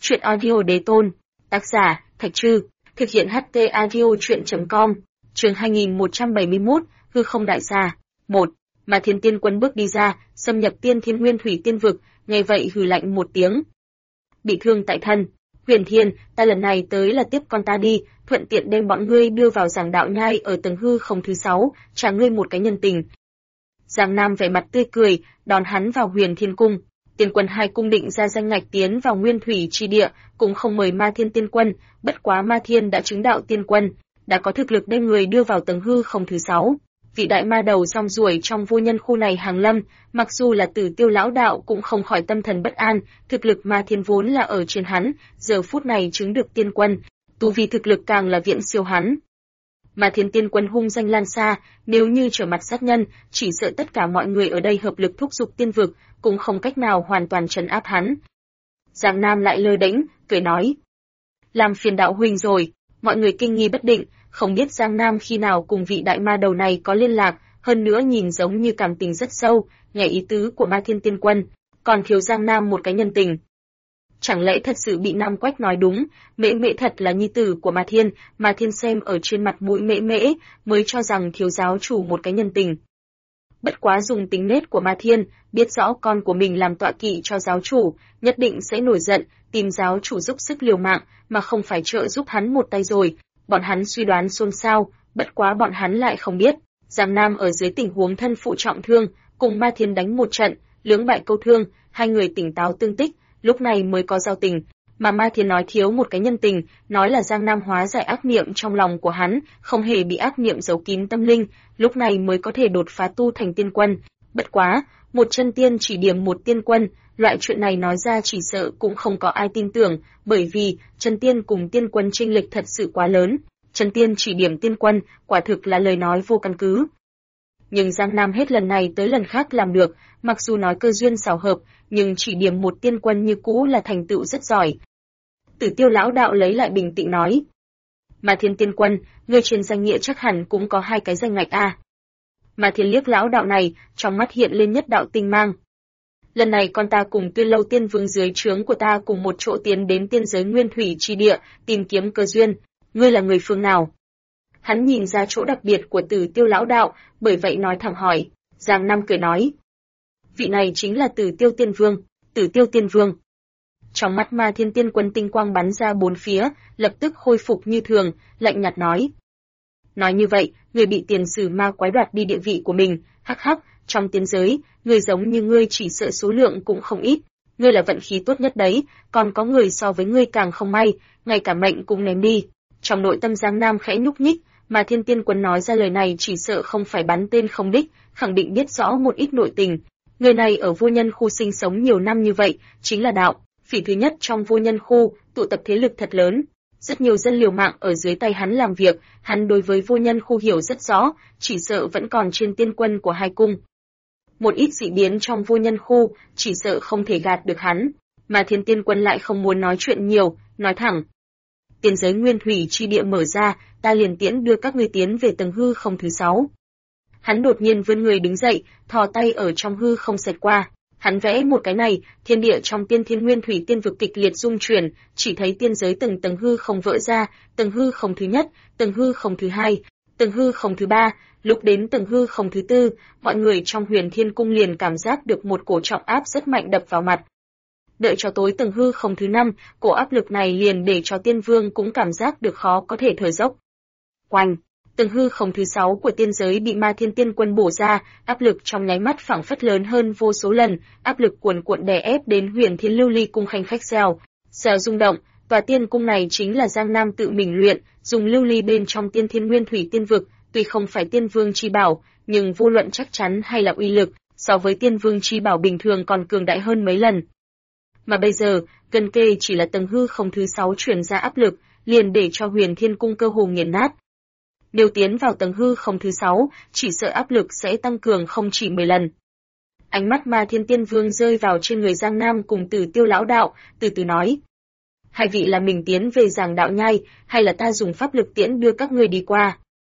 Chuyện audio đế tôn. Tác giả, Thạch Trư. Thực hiện HT audio chuyện.com. Chương 2171, hư không đại xà. 1. Mà Thiên Tiên Quân bước đi ra, xâm nhập Tiên Thiên Nguyên Thủy Tiên vực, nghe vậy hừ lạnh một tiếng. Bị thương tại thân. Huyền Thiên, ta lần này tới là tiếp con ta đi, thuận tiện đem bọn ngươi đưa vào giảng đạo nhai ở tầng hư không thứ 6, trả ngươi một cái nhân tình. Giang Nam vẻ mặt tươi cười, đón hắn vào Huyền Thiên Cung. Tiên Quân hai cung định ra danh ngạch tiến vào Nguyên Thủy chi địa, cũng không mời Ma Thiên Tiên Quân, bất quá Ma Thiên đã chứng đạo tiên quân, đã có thực lực đem người đưa vào tầng hư không thứ 6. Vị đại ma đầu rong ruổi trong vô nhân khu này hàng lâm, mặc dù là Tử Tiêu lão đạo cũng không khỏi tâm thần bất an, thực lực Ma Thiên vốn là ở trên hắn, giờ phút này chứng được tiên quân, tu vi thực lực càng là viễn siêu hắn. Ma Thiên Tiên Quân hung danh lan xa, nếu như trở mặt sát nhân, chỉ sợ tất cả mọi người ở đây hợp lực thúc giục tiên vực, cũng không cách nào hoàn toàn trấn áp hắn. Giang Nam lại lơ đễnh, cười nói: làm phiền đạo huynh rồi. Mọi người kinh nghi bất định, không biết Giang Nam khi nào cùng vị đại ma đầu này có liên lạc, hơn nữa nhìn giống như cảm tình rất sâu, nghe ý tứ của Ma Thiên Tiên Quân, còn thiếu Giang Nam một cái nhân tình. Chẳng lẽ thật sự bị Nam Quách nói đúng, Mễ Mễ thật là nhi tử của Ma Thiên xem ở trên mặt mũi Mễ Mễ, mới cho rằng thiếu giáo chủ một cái nhân tình. Bất quá dùng tính nết của Ma Thiên, biết rõ con của mình làm tọa kỵ cho giáo chủ, nhất định sẽ nổi giận, tìm giáo chủ giúp sức liều mạng, mà không phải trợ giúp hắn một tay rồi. Bọn hắn suy đoán xôn xao, bất quá bọn hắn lại không biết, Giang Nam ở dưới tình huống thân phụ trọng thương, cùng Ma Thiên đánh một trận, lưỡng bại câu thương, hai người tỉnh táo tương tích, lúc này mới có giao tình. Mà Ma Thiên nói thiếu một cái nhân tình, nói là Giang Nam hóa giải ác niệm trong lòng của hắn, không hề bị ác niệm giấu kín tâm linh, lúc này mới có thể đột phá tu thành tiên quân. Bất quá, một chân tiên chỉ điểm một tiên quân, loại chuyện này nói ra chỉ sợ cũng không có ai tin tưởng, bởi vì chân tiên cùng tiên quân chênh lệch thật sự quá lớn. Chân tiên chỉ điểm tiên quân, quả thực là lời nói vô căn cứ. Nhưng Giang Nam hết lần này tới lần khác làm được, mặc dù nói cơ duyên xảo hợp, nhưng chỉ điểm một tiên quân như cũ là thành tựu rất giỏi. Tử Tiêu lão đạo lấy lại bình tĩnh nói: Ma Thiên Tiên Quân, ngươi trên danh nghĩa chắc hẳn cũng có hai cái danh ngạch a. Ma Thiên liếc lão đạo này, trong mắt hiện lên nhất đạo tinh mang. Lần này con ta cùng Tuyên Lâu Tiên Vương dưới trướng của ta cùng một chỗ tiến đến tiên giới Nguyên Thủy chi địa, tìm kiếm cơ duyên. Ngươi là người phương nào? Hắn nhìn ra chỗ đặc biệt của Tử Tiêu lão đạo, bởi vậy nói thẳng hỏi. Giang Nam cười nói: vị này chính là Tử Tiêu Tiên Vương. Tử Tiêu Tiên Vương. Trong mắt Ma Thiên Tiên Quân tinh quang bắn ra bốn phía, lập tức khôi phục như thường, lạnh nhạt nói: nói như vậy, người bị tiền sử ma quái đoạt đi địa vị của mình, hắc hắc, trong tiên giới, người giống như ngươi chỉ sợ số lượng cũng không ít, ngươi là vận khí tốt nhất đấy, còn có người so với ngươi càng không may, ngay cả mệnh cũng ném đi. Trong nội tâm Giang Nam khẽ nhúc nhích, mà Thiên Tiên Quân nói ra lời này chỉ sợ không phải bắn tên không đích, khẳng định biết rõ một ít nội tình. Người này ở vô nhân khu sinh sống nhiều năm như vậy, chính là đạo phỉ thứ nhất trong vô nhân khu, tụ tập thế lực thật lớn. Rất nhiều dân liều mạng ở dưới tay hắn làm việc, hắn đối với vô nhân khu hiểu rất rõ, chỉ sợ vẫn còn trên tiên quân của hai cung. Một ít dị biến trong vô nhân khu, chỉ sợ không thể gạt được hắn, mà Thiên Tiên Quân lại không muốn nói chuyện nhiều, nói thẳng: tiên giới Nguyên Thủy chi địa mở ra, ta liền tiễn đưa các ngươi tiến về tầng hư không thứ 6. Hắn đột nhiên vươn người đứng dậy, thò tay ở trong hư không xẹt qua. Hắn vẽ một cái này, thiên địa trong tiên thiên nguyên thủy tiên vực kịch liệt rung chuyển, chỉ thấy tiên giới từng tầng hư không vỡ ra, tầng hư không thứ nhất, tầng hư không thứ hai, tầng hư không thứ ba, lúc đến tầng hư không thứ tư, mọi người trong Huyền Thiên Cung liền cảm giác được một cổ trọng áp rất mạnh đập vào mặt. Đợi cho tối tầng hư không thứ 5, cổ áp lực này liền để cho Tiên Vương cũng cảm giác được khó có thể thở dốc. Oanh! Tầng hư không thứ 6 của tiên giới bị Ma Thiên Tiên Quân bổ ra, áp lực trong nháy mắt phảng phất lớn hơn vô số lần, áp lực cuồn cuộn đè ép đến Huyền Thiên Lưu Ly cung khanh khách xèo. Xèo rung động, tòa tiên cung này chính là Giang Nam tự mình luyện, dùng lưu ly bên trong tiên thiên nguyên thủy tiên vực, tuy không phải tiên vương chi bảo, nhưng vô luận chắc chắn hay là uy lực, so với tiên vương chi bảo bình thường còn cường đại hơn mấy lần. Mà bây giờ, gần kề chỉ là tầng hư không thứ 6 truyền ra áp lực, liền để cho Huyền Thiên Cung cơ hồ nghiền nát. Nếu tiến vào tầng hư không thứ 6, chỉ sợ áp lực sẽ tăng cường không chỉ 10 lần. Ánh mắt Ma Thiên Tiên Vương rơi vào trên người Giang Nam cùng Tử Tiêu lão đạo, từ từ nói: hai vị là mình tiến về giảng đạo nhai, hay là ta dùng pháp lực tiễn đưa các ngươi đi qua?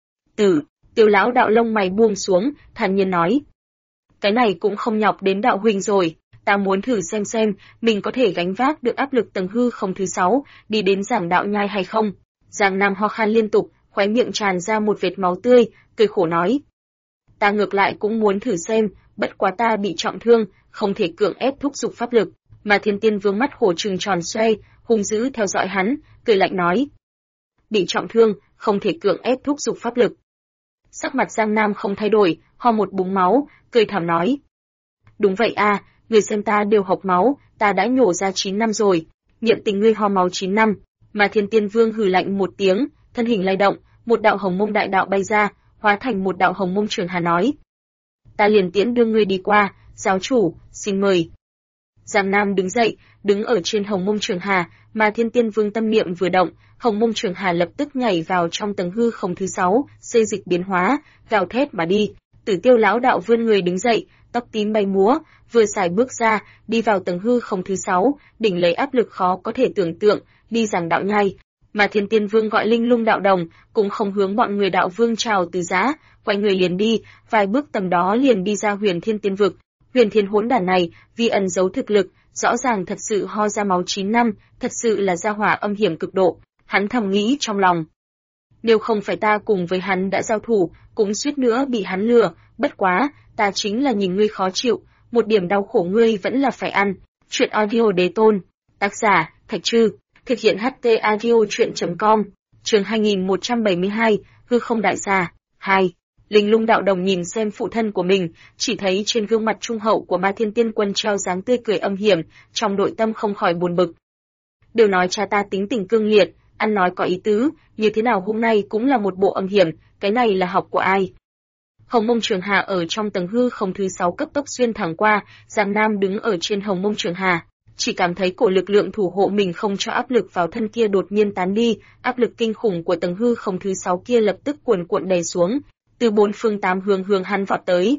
Tử Tiêu lão đạo lông mày buông xuống, thản nhiên nói: cái này cũng không nhọc đến đạo huynh rồi, ta muốn thử xem mình có thể gánh vác được áp lực tầng hư không thứ 6, đi đến giảng đạo nhai hay không. Giang Nam ho khan liên tục, khóe miệng tràn ra một vệt máu tươi, cười khổ nói. Ta ngược lại cũng muốn thử xem, bất quá ta bị trọng thương, không thể cưỡng ép thúc giục pháp lực. Mà Thiên Tiên Vương mắt hổ trừng tròn xoay, hung dữ theo dõi hắn, cười lạnh nói. Bị trọng thương, không thể cưỡng ép thúc giục pháp lực. Sắc mặt Giang Nam không thay đổi, ho một búng máu, cười thảm nói. Đúng vậy a, người xem ta đều học máu, ta đã nhổ ra 9 năm rồi, niệm tình ngươi ho máu 9 năm. Mà Thiên Tiên Vương hừ lạnh một tiếng, thân hình lay động, một đạo hồng mông đại đạo bay ra, hóa thành một đạo hồng mông trường hà nói. Ta liền tiễn đưa ngươi đi qua, giáo chủ, xin mời. Giang Nam đứng dậy, đứng ở trên hồng mông trường hà, mà Thiên Tiên Vương tâm niệm vừa động, hồng mông trường hà lập tức nhảy vào trong tầng hư không thứ 6, xê dịch biến hóa, gào thét mà đi. Tử Tiêu lão đạo vươn người đứng dậy, tóc tím bay múa, vừa xài bước ra, đi vào tầng hư không thứ 6, đỉnh lấy áp lực khó có thể tưởng tượng, đi giảng đạo nhai. Mà Thiên Tiên Vương gọi Linh Lung đạo đồng, cũng không hướng bọn người đạo vương chào từ giã, quay người liền đi, vài bước tầm đó liền đi ra Huyền Thiên Tiên vực. Huyền Thiên hỗn đản này, vì ẩn giấu thực lực, rõ ràng thật sự ho ra máu 9 năm, thật sự là gia hỏa âm hiểm cực độ, hắn thầm nghĩ trong lòng. Nếu không phải ta cùng với hắn đã giao thủ, cũng suýt nữa bị hắn lừa, bất quá, ta chính là nhìn ngươi khó chịu, một điểm đau khổ ngươi vẫn là phải ăn. Chuyện audio đế tôn, tác giả, Thạch Trư, thực hiện HT audio chuyện.com, chương 2172, hư không đại xà, 2. Linh Lung đạo đồng nhìn xem phụ thân của mình, chỉ thấy trên gương mặt trung hậu của Ma Thiên Tiên Quân treo dáng tươi cười âm hiểm, trong nội tâm không khỏi buồn bực. Đều nói cha ta tính tình cương liệt, ăn nói có ý tứ, như thế nào hôm nay cũng là một bộ âm hiểm, cái này là học của ai? Hồng Mông Trường Hà ở trong tầng hư không thứ 6 cấp tốc xuyên thẳng qua, Giang Nam đứng ở trên Hồng Mông Trường Hà, chỉ cảm thấy cổ lực lượng thủ hộ mình không cho áp lực vào thân kia đột nhiên tán đi, áp lực kinh khủng của tầng hư không thứ 6 kia lập tức cuồn cuộn đè xuống, từ bốn phương tám hướng hắn vọt tới.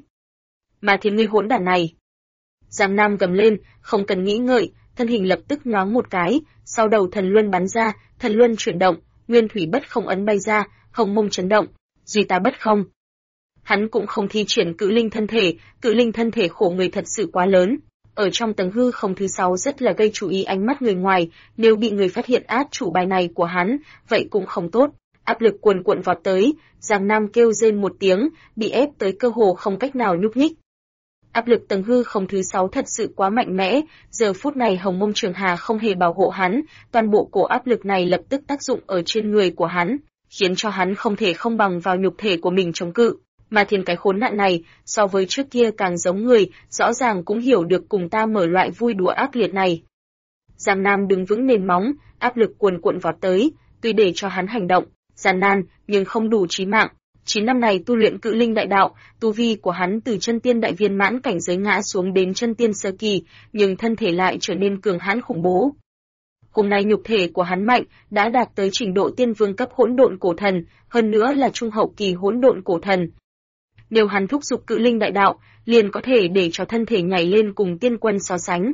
Mà Thiên ngươi hỗn đản này! Giang Nam gầm lên, không cần nghĩ ngợi, thân hình lập tức nhoáng một cái, sau đầu thần luân bắn ra, thần luân chuyển động, nguyên thủy bất không ấn bay ra, Hồng Mông chấn động, duy ta bất không. Hắn cũng không thi triển cự linh thân thể khổ người thật sự quá lớn. Ở trong tầng hư không thứ 6 rất là gây chú ý ánh mắt người ngoài, nếu bị người phát hiện át chủ bài này của hắn, vậy cũng không tốt. Áp lực cuồn cuộn vọt tới, Giang Nam kêu rên một tiếng, bị ép tới cơ hồ không cách nào nhúc nhích. Áp lực tầng hư không thứ 6 thật sự quá mạnh mẽ, giờ phút này Hồng Mông Trường Hà không hề bảo hộ hắn, toàn bộ cổ áp lực này lập tức tác dụng ở trên người của hắn, khiến cho hắn không thể không bằng vào nhục thể của mình chống cự. Mà Thiên cái khốn nạn này, so với trước kia càng giống người, rõ ràng cũng hiểu được cùng ta mở loại vui đùa ác liệt này. Giang Nam đứng vững nền móng, áp lực cuồn cuộn vọt tới, tuy để cho hắn hành động gian nan, nhưng không đủ chí mạng. 9 năm này tu luyện cự linh đại đạo, tu vi của hắn từ chân tiên đại viên mãn cảnh giới ngã xuống đến chân tiên sơ kỳ, nhưng thân thể lại trở nên cường hãn khủng bố. Hôm nay nhục thể của hắn mạnh, đã đạt tới trình độ tiên vương cấp hỗn độn cổ thần, hơn nữa là trung hậu kỳ hỗn độn cổ thần. Nếu hắn thúc giục cự linh đại đạo, liền có thể để cho thân thể nhảy lên cùng tiên quân so sánh.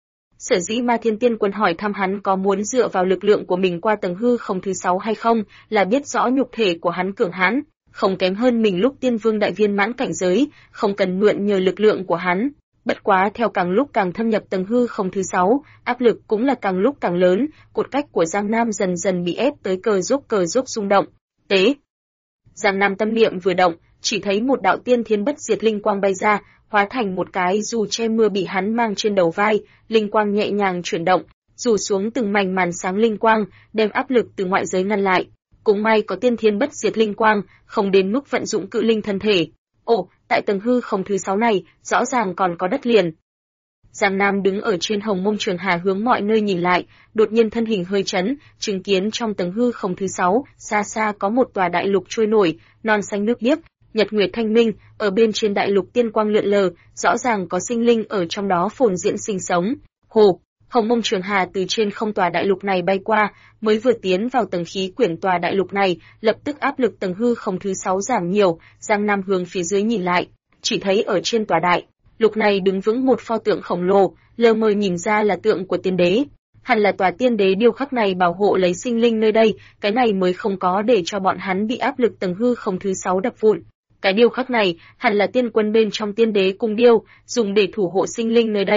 Sở dĩ Ma Thiên Tiên Quân hỏi thăm hắn có muốn dựa vào lực lượng của mình qua tầng hư không thứ 6 hay không, là biết rõ nhục thể của hắn cường hãn, không kém hơn mình lúc tiên vương đại viên mãn cảnh giới, không cần mượn nhờ lực lượng của hắn. Bất quá theo càng lúc càng thâm nhập tầng hư không thứ 6, áp lực cũng là càng lúc càng lớn, cột cách của Giang Nam dần dần bị ép tới cờ rúc rung động. Tế! Giang Nam tâm niệm vừa động, chỉ thấy một đạo tiên thiên bất diệt linh quang bay ra, hóa thành một cái dù che mưa bị hắn mang trên đầu vai, linh quang nhẹ nhàng chuyển động, rủ xuống từng mảnh màn sáng linh quang, đem áp lực từ ngoại giới ngăn lại. Cũng may có tiên thiên bất diệt linh quang, không đến mức vận dụng cự linh thân thể. Ồ, tại tầng hư không thứ 6 này, rõ ràng còn có đất liền. Giang Nam đứng ở trên Hồng Mông Trường Hà hướng mọi nơi nhìn lại, đột nhiên thân hình hơi chấn, chứng kiến trong tầng hư không thứ 6, xa xa có một tòa đại lục trôi nổi, non xanh nước biếc, nhật nguyệt thanh minh, ở bên trên đại lục tiên quang lượn lờ, rõ ràng có sinh linh ở trong đó phồn diễn sinh sống. Hồ, Hồng Mông Trường Hà từ trên không tòa đại lục này bay qua, mới vừa tiến vào tầng khí quyển tòa đại lục này, lập tức áp lực tầng hư không thứ 6 giảm nhiều, Giang Nam hướng phía dưới nhìn lại, chỉ thấy ở trên tòa đại lục này đứng vững một pho tượng khổng lồ, lờ mờ nhìn ra là tượng của tiên đế. Hẳn là tòa tiên đế điêu khắc này bảo hộ lấy sinh linh nơi đây, cái này mới không có để cho bọn hắn bị áp lực tầng hư không thứ 6 đập vụn. Cái điêu khắc này hẳn là tiên quân bên trong tiên đế cung điêu, dùng để thủ hộ sinh linh nơi đây.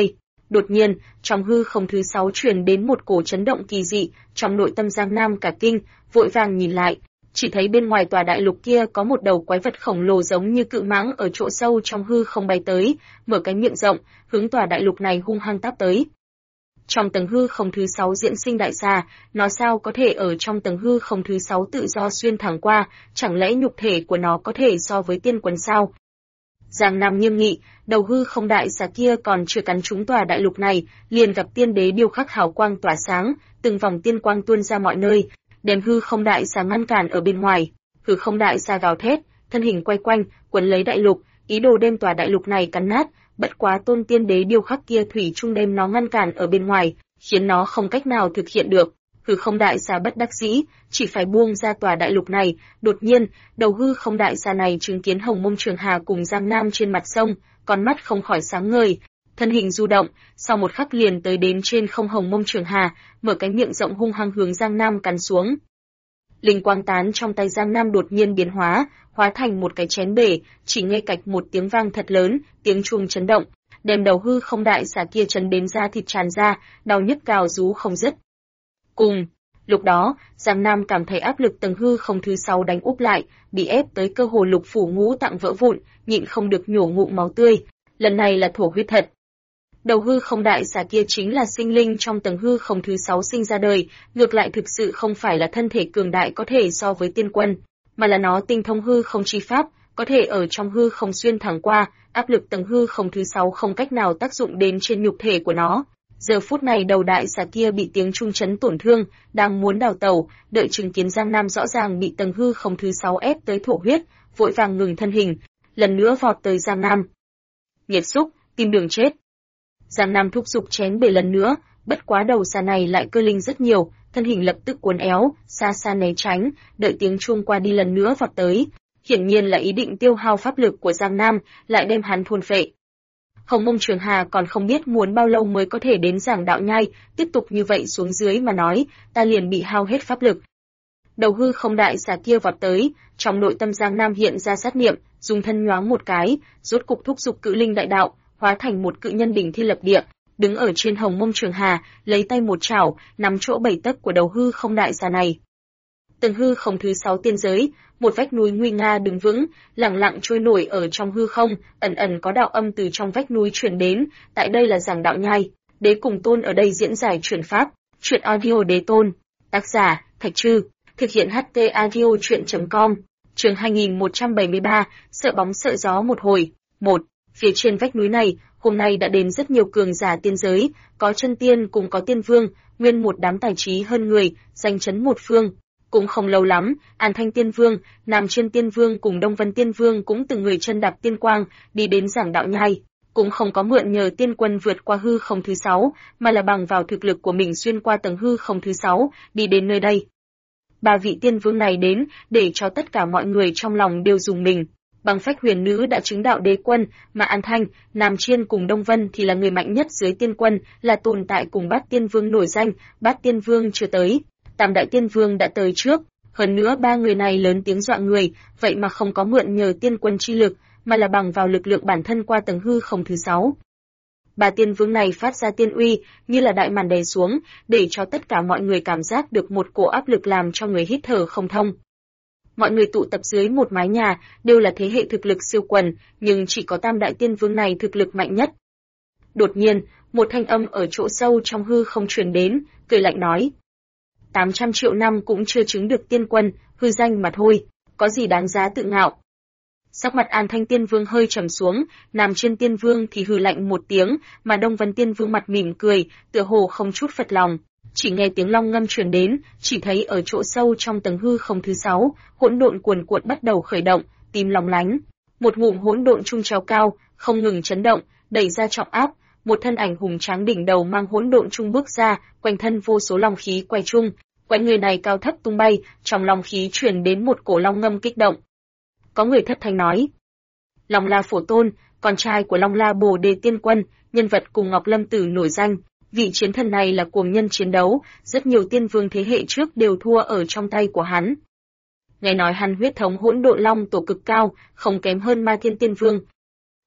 Đột nhiên, trong hư không thứ 6 truyền đến một cổ chấn động kỳ dị, trong nội tâm Giang Nam cả kinh, vội vàng nhìn lại, chỉ thấy bên ngoài tòa đại lục kia có một đầu quái vật khổng lồ giống như cự mãng ở chỗ sâu trong hư không bay tới, mở cái miệng rộng, hướng tòa đại lục này hung hăng táp tới. Trong tầng hư không thứ 6 diễn sinh đại xà, nó sao có thể ở trong tầng hư không thứ 6 tự do xuyên thẳng qua, chẳng lẽ nhục thể của nó có thể so với tiên quần sao? Giang Nam nghiêm nghị, đầu hư không đại xà kia còn chưa cắn trúng tòa đại lục này, liền gặp tiên đế điêu khắc hào quang tỏa sáng, từng vòng tiên quang tuôn ra mọi nơi, đem hư không đại xà ngăn cản ở bên ngoài. Hư không đại xà gào thét, thân hình quay quanh, quấn lấy đại lục, ý đồ đem tòa đại lục này cắn nát, bất quá tôn tiên đế điêu khắc kia thủy chung đem nó ngăn cản ở bên ngoài, khiến nó không cách nào thực hiện được. Hư không đại xà bất đắc dĩ, chỉ phải buông ra tòa đại lục này. Đột nhiên, đầu hư không đại xà này chứng kiến Hồng Mông Trường Hà cùng Giang Nam trên mặt sông, con mắt không khỏi sáng ngời, thân hình du động, sau một khắc liền tới đến trên không Hồng Mông Trường Hà, mở cái miệng rộng hung hăng hướng Giang Nam cắn xuống. Linh quang tán trong tay Giang Nam đột nhiên biến hóa, hóa thành một cái chén bể, chỉ nghe cạch một tiếng vang thật lớn, tiếng chuông chấn động, đem đầu hư không đại xà kia chấn đến da thịt tràn ra, đau nhức cào rú không dứt. Cùng lúc đó, Giang Nam cảm thấy áp lực tầng hư không thứ 6 đánh úp lại, bị ép tới cơ hồ lục phủ ngũ tạng vỡ vụn, nhịn không được nhổ ngụm máu tươi. Lần này là thổ huyết thật. Đầu hư không đại xà kia chính là sinh linh trong tầng hư không thứ 6 sinh ra đời, ngược lại thực sự không phải là thân thể cường đại có thể so với tiên quân, mà là nó tinh thông hư không chi pháp, có thể ở trong hư không xuyên thẳng qua, áp lực tầng hư không thứ 6 không cách nào tác dụng đến trên nhục thể của nó. Giờ phút này đầu đại xà kia bị tiếng trung chấn tổn thương, đang muốn đào tẩu, đợi chứng kiến Giang Nam rõ ràng bị tầng hư không thứ 6 ép tới thổ huyết, vội vàng ngừng thân hình, lần nữa vọt tới Giang Nam. Nghiệt xúc, tìm đường chết. Giang Nam thúc giục chén bể lần nữa, bất quá đầu xà này lại cơ linh rất nhiều, thân hình lập tức uốn éo, xa xa né tránh, đợi tiếng chuông qua đi lần nữa vọt tới. Hiển nhiên là ý định tiêu hao pháp lực của Giang Nam, lại đem hắn thôn phệ. Hồng Mông Trường Hà còn không biết muốn bao lâu mới có thể đến giảng đạo nhai, tiếp tục như vậy xuống dưới mà nói, ta liền bị hao hết pháp lực. Đầu hư không đại xà kia vọt tới, trong nội tâm Giang Nam hiện ra sát niệm, dùng thân nhoáng một cái, rốt cục thúc giục cự linh đại đạo, hóa thành một cự nhân đỉnh thiên lập địa, đứng ở trên Hồng Mông Trường Hà, lấy tay một chảo, nắm chỗ 7 tấc của đầu hư không đại xà này. Tầng hư không thứ 6 tiên giới, một vách núi nguy nga đứng vững, lặng lặng trôi nổi ở trong hư không, ẩn ẩn có đạo âm từ trong vách núi truyền đến, tại đây là giảng đạo nhai, đế cùng tôn ở đây diễn giải truyền pháp, truyện audio đế tôn, tác giả, Thạch Trư, thực hiện HT audio truyện.com, chương 2173, sợ bóng sợ gió một hồi. 1. Phía trên vách núi này, hôm nay đã đến rất nhiều cường giả tiên giới, có chân tiên cùng có tiên vương, nguyên một đám tài trí hơn người, danh chấn một phương. Cũng không lâu lắm, An Thanh Tiên Vương, Nam Chiên Tiên Vương cùng Đông Vân Tiên Vương cũng từng người chân đạp tiên quang, đi đến giảng đạo nhai, cũng không có mượn nhờ tiên quân vượt qua hư không thứ 6, mà là bằng vào thực lực của mình xuyên qua tầng hư không thứ 6, đi đến nơi đây. 3 vị tiên vương này đến, để cho tất cả mọi người trong lòng đều dùng mình. Bằng phách huyền nữ đã chứng đạo đế quân, mà An Thanh, Nam Chiên cùng Đông Vân thì là người mạnh nhất dưới tiên quân, là tồn tại cùng Bát Tiên Vương nổi danh, Bát Tiên Vương chưa tới. Tam đại tiên vương đã tới trước, hơn nữa 3 người này lớn tiếng dọa người, vậy mà không có mượn nhờ tiên quân chi lực, mà là bằng vào lực lượng bản thân qua tầng hư không thứ 6. 3 tiên vương này phát ra tiên uy, như là đại màn đè xuống, để cho tất cả mọi người cảm giác được một cổ áp lực làm cho người hít thở không thông. Mọi người tụ tập dưới một mái nhà, đều là thế hệ thực lực siêu quần, nhưng chỉ có tam đại tiên vương này thực lực mạnh nhất. Đột nhiên, một thanh âm ở chỗ sâu trong hư không truyền đến, cười lạnh nói: 800 triệu năm cũng chưa chứng được tiên quân, hư danh mà thôi, có gì đáng giá tự ngạo. Sắc mặt An Thanh Tiên Vương hơi trầm xuống, Nam Chiên Tiên Vương thì hừ lạnh một tiếng, mà Đông Vân Tiên Vương mặt mỉm cười, tựa hồ không chút phật lòng. Chỉ nghe tiếng long ngâm truyền đến, chỉ thấy ở chỗ sâu trong tầng hư không thứ 6, hỗn độn cuồn cuộn bắt đầu khởi động, tím lóng lánh. Một ngụm hỗn độn trung treo cao, không ngừng chấn động, đẩy ra trọng áp, một thân ảnh hùng tráng đỉnh đầu mang hỗn độn trung bước ra, quanh thân vô số long khí quay chung. Quanh người này cao thấp tung bay, trong long khí truyền đến một cổ long ngâm kích động. Có người thất thanh nói: Long La Phổ Tôn, con trai của Long La Bồ Đề Tiên Quân, nhân vật cùng Ngọc Lâm Tử nổi danh. Vị chiến thần này là cuồng nhân chiến đấu, rất nhiều tiên vương thế hệ trước đều thua ở trong tay của hắn. Nghe nói hắn huyết thống hỗn độn long tổ cực cao, không kém hơn Ma Thiên Tiên Vương.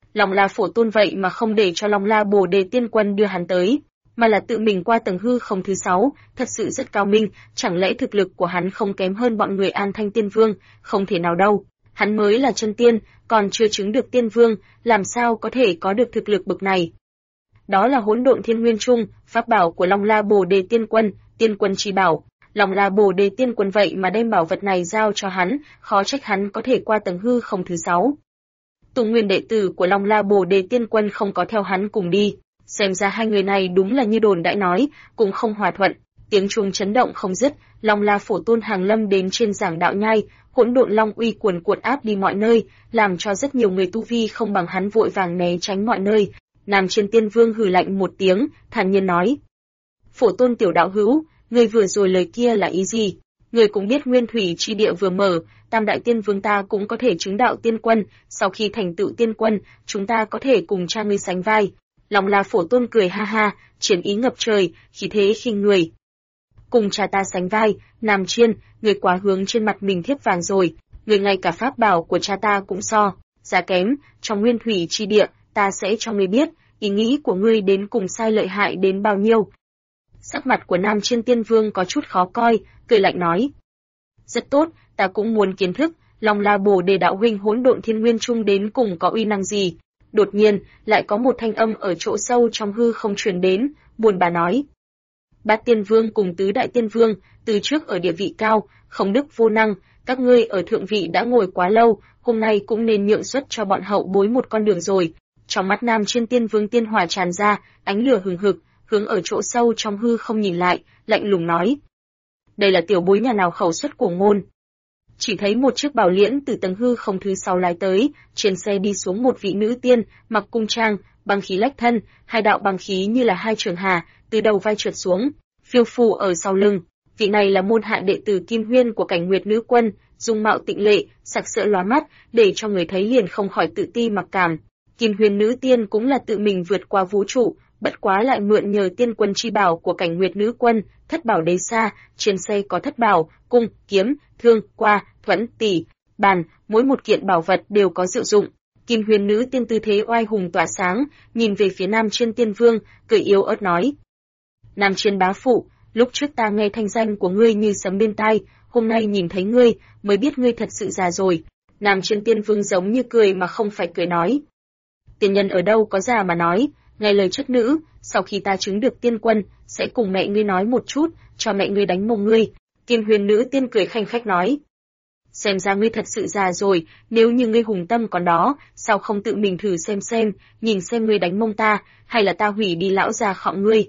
Long La Phổ Tôn vậy mà không để cho Long La Bồ Đề Tiên Quân đưa hắn tới, mà là tự mình qua tầng hư không thứ 6, thật sự rất cao minh, chẳng lẽ thực lực của hắn không kém hơn bọn người An Thanh Tiên Vương, không thể nào đâu. Hắn mới là chân tiên, còn chưa chứng được tiên vương, làm sao có thể có được thực lực bậc này. Đó là Hỗn Độn Thiên Nguyên Trung, pháp bảo của Long La Bồ Đề Tiên Quân chi bảo. Long La Bồ Đề Tiên Quân vậy mà đem bảo vật này giao cho hắn, khó trách hắn có thể qua tầng hư không thứ 6. Tùng Nguyên đệ tử của Long La Bồ Đề Tiên Quân không có theo hắn cùng đi, xem ra hai người này đúng là như đồn đại nói, cũng không hòa thuận. Tiếng chuông chấn động không dứt, Long La Phổ Tôn hàng lâm đến trên giảng đạo nhai, hỗn độn long uy cuồn cuộn áp đi mọi nơi, làm cho rất nhiều người tu vi không bằng hắn vội vàng né tránh mọi nơi. Nam Trên Tiên Vương hừ lạnh một tiếng, thản nhiên nói: Phổ Tôn tiểu đạo hữu, người vừa rồi lời kia là ý gì? Người cũng biết Nguyên Thủy chi địa vừa mở, Tam Đại Tiên Vương ta cũng có thể chứng đạo tiên quân, sau khi thành tựu tiên quân, chúng ta có thể cùng cha ngươi sánh vai. Long La Phổ Tôn cười ha ha, chiến ý ngập trời, khí thế khinh người. Cùng cha ta sánh vai, Nam Chiên, người quá hướng trên mặt mình thiếp vàng rồi, người ngay cả pháp bảo của cha ta cũng so, giá kém, trong Nguyên Thủy chi địa, ta sẽ cho ngươi biết, ý nghĩ của ngươi đến cùng sai lợi hại đến bao nhiêu. Sắc mặt của Nam Chiên Tiên Vương có chút khó coi, cười lạnh nói: Rất tốt, ta cũng muốn kiến thức, Long La Bồ Đề đạo huynh Hỗn Độn Thiên Nguyên Trung đến cùng có uy năng gì. Đột nhiên, lại có một thanh âm ở chỗ sâu trong hư không truyền đến, buồn bã nói: Bát Tiên Vương cùng Tứ Đại Tiên Vương, từ trước ở địa vị cao, không đức vô năng, các ngươi ở thượng vị đã ngồi quá lâu, hôm nay cũng nên nhượng suất cho bọn hậu bối một con đường rồi. Trong mắt Nam Chiên Tiên Vương tiên hỏa tràn ra, ánh lửa hừng hực, hướng ở chỗ sâu trong hư không nhìn lại, lạnh lùng nói: Đây là tiểu bối nhà nào khẩu xuất của ngôn. Chỉ thấy một chiếc bảo liễn từ tầng hư không thứ 6 lái tới, trên xe đi xuống một vị nữ tiên, mặc cung trang, băng khí lách thân, hai đạo băng khí như là hai trường hà, từ đầu vai trượt xuống, phiêu phù ở sau lưng. Vị này là môn hạ đệ tử Kim Huyên của Cảnh Nguyệt Nữ Quân, dung mạo tịnh lệ, sặc sỡ lóa mắt, để cho người thấy liền không khỏi tự ti mặc cảm. Kim Huyên nữ tiên cũng là tự mình vượt qua vũ trụ, bất quá lại mượn nhờ tiên quân chi bảo của Cảnh Nguyệt Nữ Quân, thất bảo đế xa, trên xe có thất bảo, cung, kiếm, thương, qua, thuẫn, tỷ, bàn, mỗi một kiện bảo vật đều có diệu dụng. Kim Huyền nữ tiên tư thế oai hùng tỏa sáng, nhìn về phía Nam Chiên Tiên Vương, cười yếu ớt nói: Nam Chiên bá phụ, lúc trước ta nghe thanh danh của ngươi như sấm bên tai, hôm nay nhìn thấy ngươi, mới biết ngươi thật sự già rồi. Nam Chiên Tiên Vương giống như cười mà không phải cười nói: Tiên nhân ở đâu có già mà nói, nghe lời chất nữ, sau khi ta chứng được tiên quân, sẽ cùng mẹ ngươi nói một chút, cho mẹ ngươi đánh mông ngươi. Kim Huyền nữ tiên cười khanh khách nói: Xem ra ngươi thật sự già rồi, nếu như ngươi hùng tâm còn đó, sao không tự mình thử xem, nhìn xem ngươi đánh mông ta, hay là ta hủy đi lão già khọng ngươi.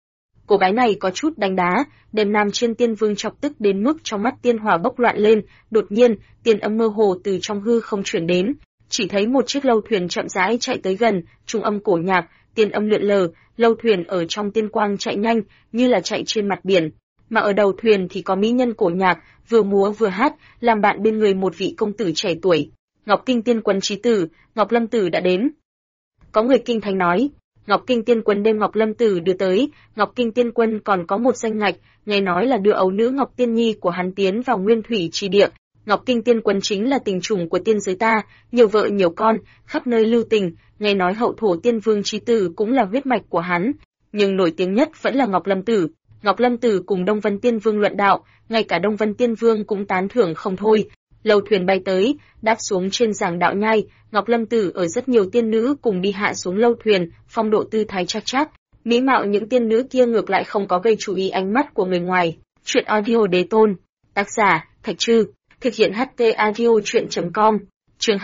Cô gái này có chút đánh đá, đem Nam Chiên Tiên Vương chọc tức đến mức trong mắt tiên hỏa bốc loạn lên, đột nhiên, tiên âm mơ hồ từ trong hư không chuyển đến, chỉ thấy một chiếc lâu thuyền chậm rãi chạy tới gần, trung âm cổ nhạc, tiên âm lượn lờ, lâu thuyền ở trong tiên quang chạy nhanh, như là chạy trên mặt biển, mà ở đầu thuyền thì có mỹ nhân cổ nhạc, vừa múa vừa hát, làm bạn bên người một vị công tử trẻ tuổi. Ngọc Kinh Tiên Quân chí tử, Ngọc Lâm Tử đã đến. Có người kinh thành nói, Ngọc Kinh Tiên Quân đem Ngọc Lâm Tử đưa tới, Ngọc Kinh Tiên Quân còn có một danh ngạch, nghe nói là đưa ấu nữ Ngọc Tiên Nhi của hắn tiến vào Nguyên Thủy chi địa. Ngọc Kinh Tiên Quân chính là tình chủng của tiên giới ta, nhiều vợ nhiều con, khắp nơi lưu tình, nghe nói hậu thổ Tiên Vương chí tử cũng là huyết mạch của hắn, nhưng nổi tiếng nhất vẫn là Ngọc Lâm Tử. Ngọc Lâm Tử cùng Đông Vân Tiên Vương luận đạo, ngay cả Đông Vân Tiên Vương cũng tán thưởng không thôi. Lâu thuyền bay tới, đáp xuống trên giảng đạo nhai, Ngọc Lâm Tử ở rất nhiều tiên nữ cùng đi hạ xuống lâu thuyền, phong độ tư thái chắc chắc. Mỹ mạo những tiên nữ kia ngược lại không có gây chú ý ánh mắt của người ngoài. Chuyện audio đế tôn. Tác giả, Thạch Trư. Thực hiện HT audio chuyện.com. Chương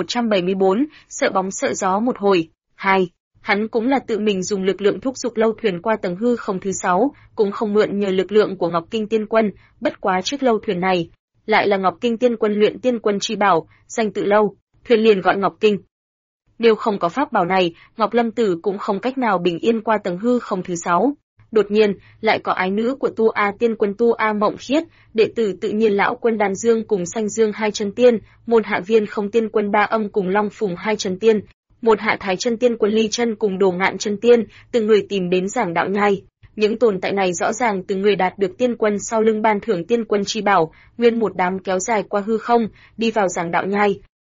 2174, sợ bóng sợ gió một hồi. 2. Hắn cũng là tự mình dùng lực lượng thúc giục lâu thuyền qua tầng hư không thứ 6, cũng không mượn nhờ lực lượng của Ngọc Kinh Tiên Quân, bất quá chiếc lâu thuyền này lại là Ngọc Kinh Tiên Quân luyện tiên quân chi bảo, danh tự lâu, thuyền liền gọi Ngọc Kinh. Nếu không có pháp bảo này, Ngọc Lâm Tử cũng không cách nào bình yên qua tầng hư không thứ 6. Đột nhiên, lại có ái nữ của Tu A Tiên Quân Tu A Mộng Khiết, đệ tử tự nhiên lão quân Đàn Dương cùng Sanh Dương hai chân tiên, môn hạ Viên Không Tiên Quân Ba Âm cùng Long Phùng hai chân tiên, một hạ Thái chân tiên Quân Ly chân cùng Đồ Ngạn chân tiên, từng người tìm đến giảng đạo nhai. Những tồn tại này rõ ràng từng người đạt được tiên quân sau lưng ban thưởng tiên quân chi bảo, nguyên một đám kéo dài qua hư không, đi vào giảng đạo nhai.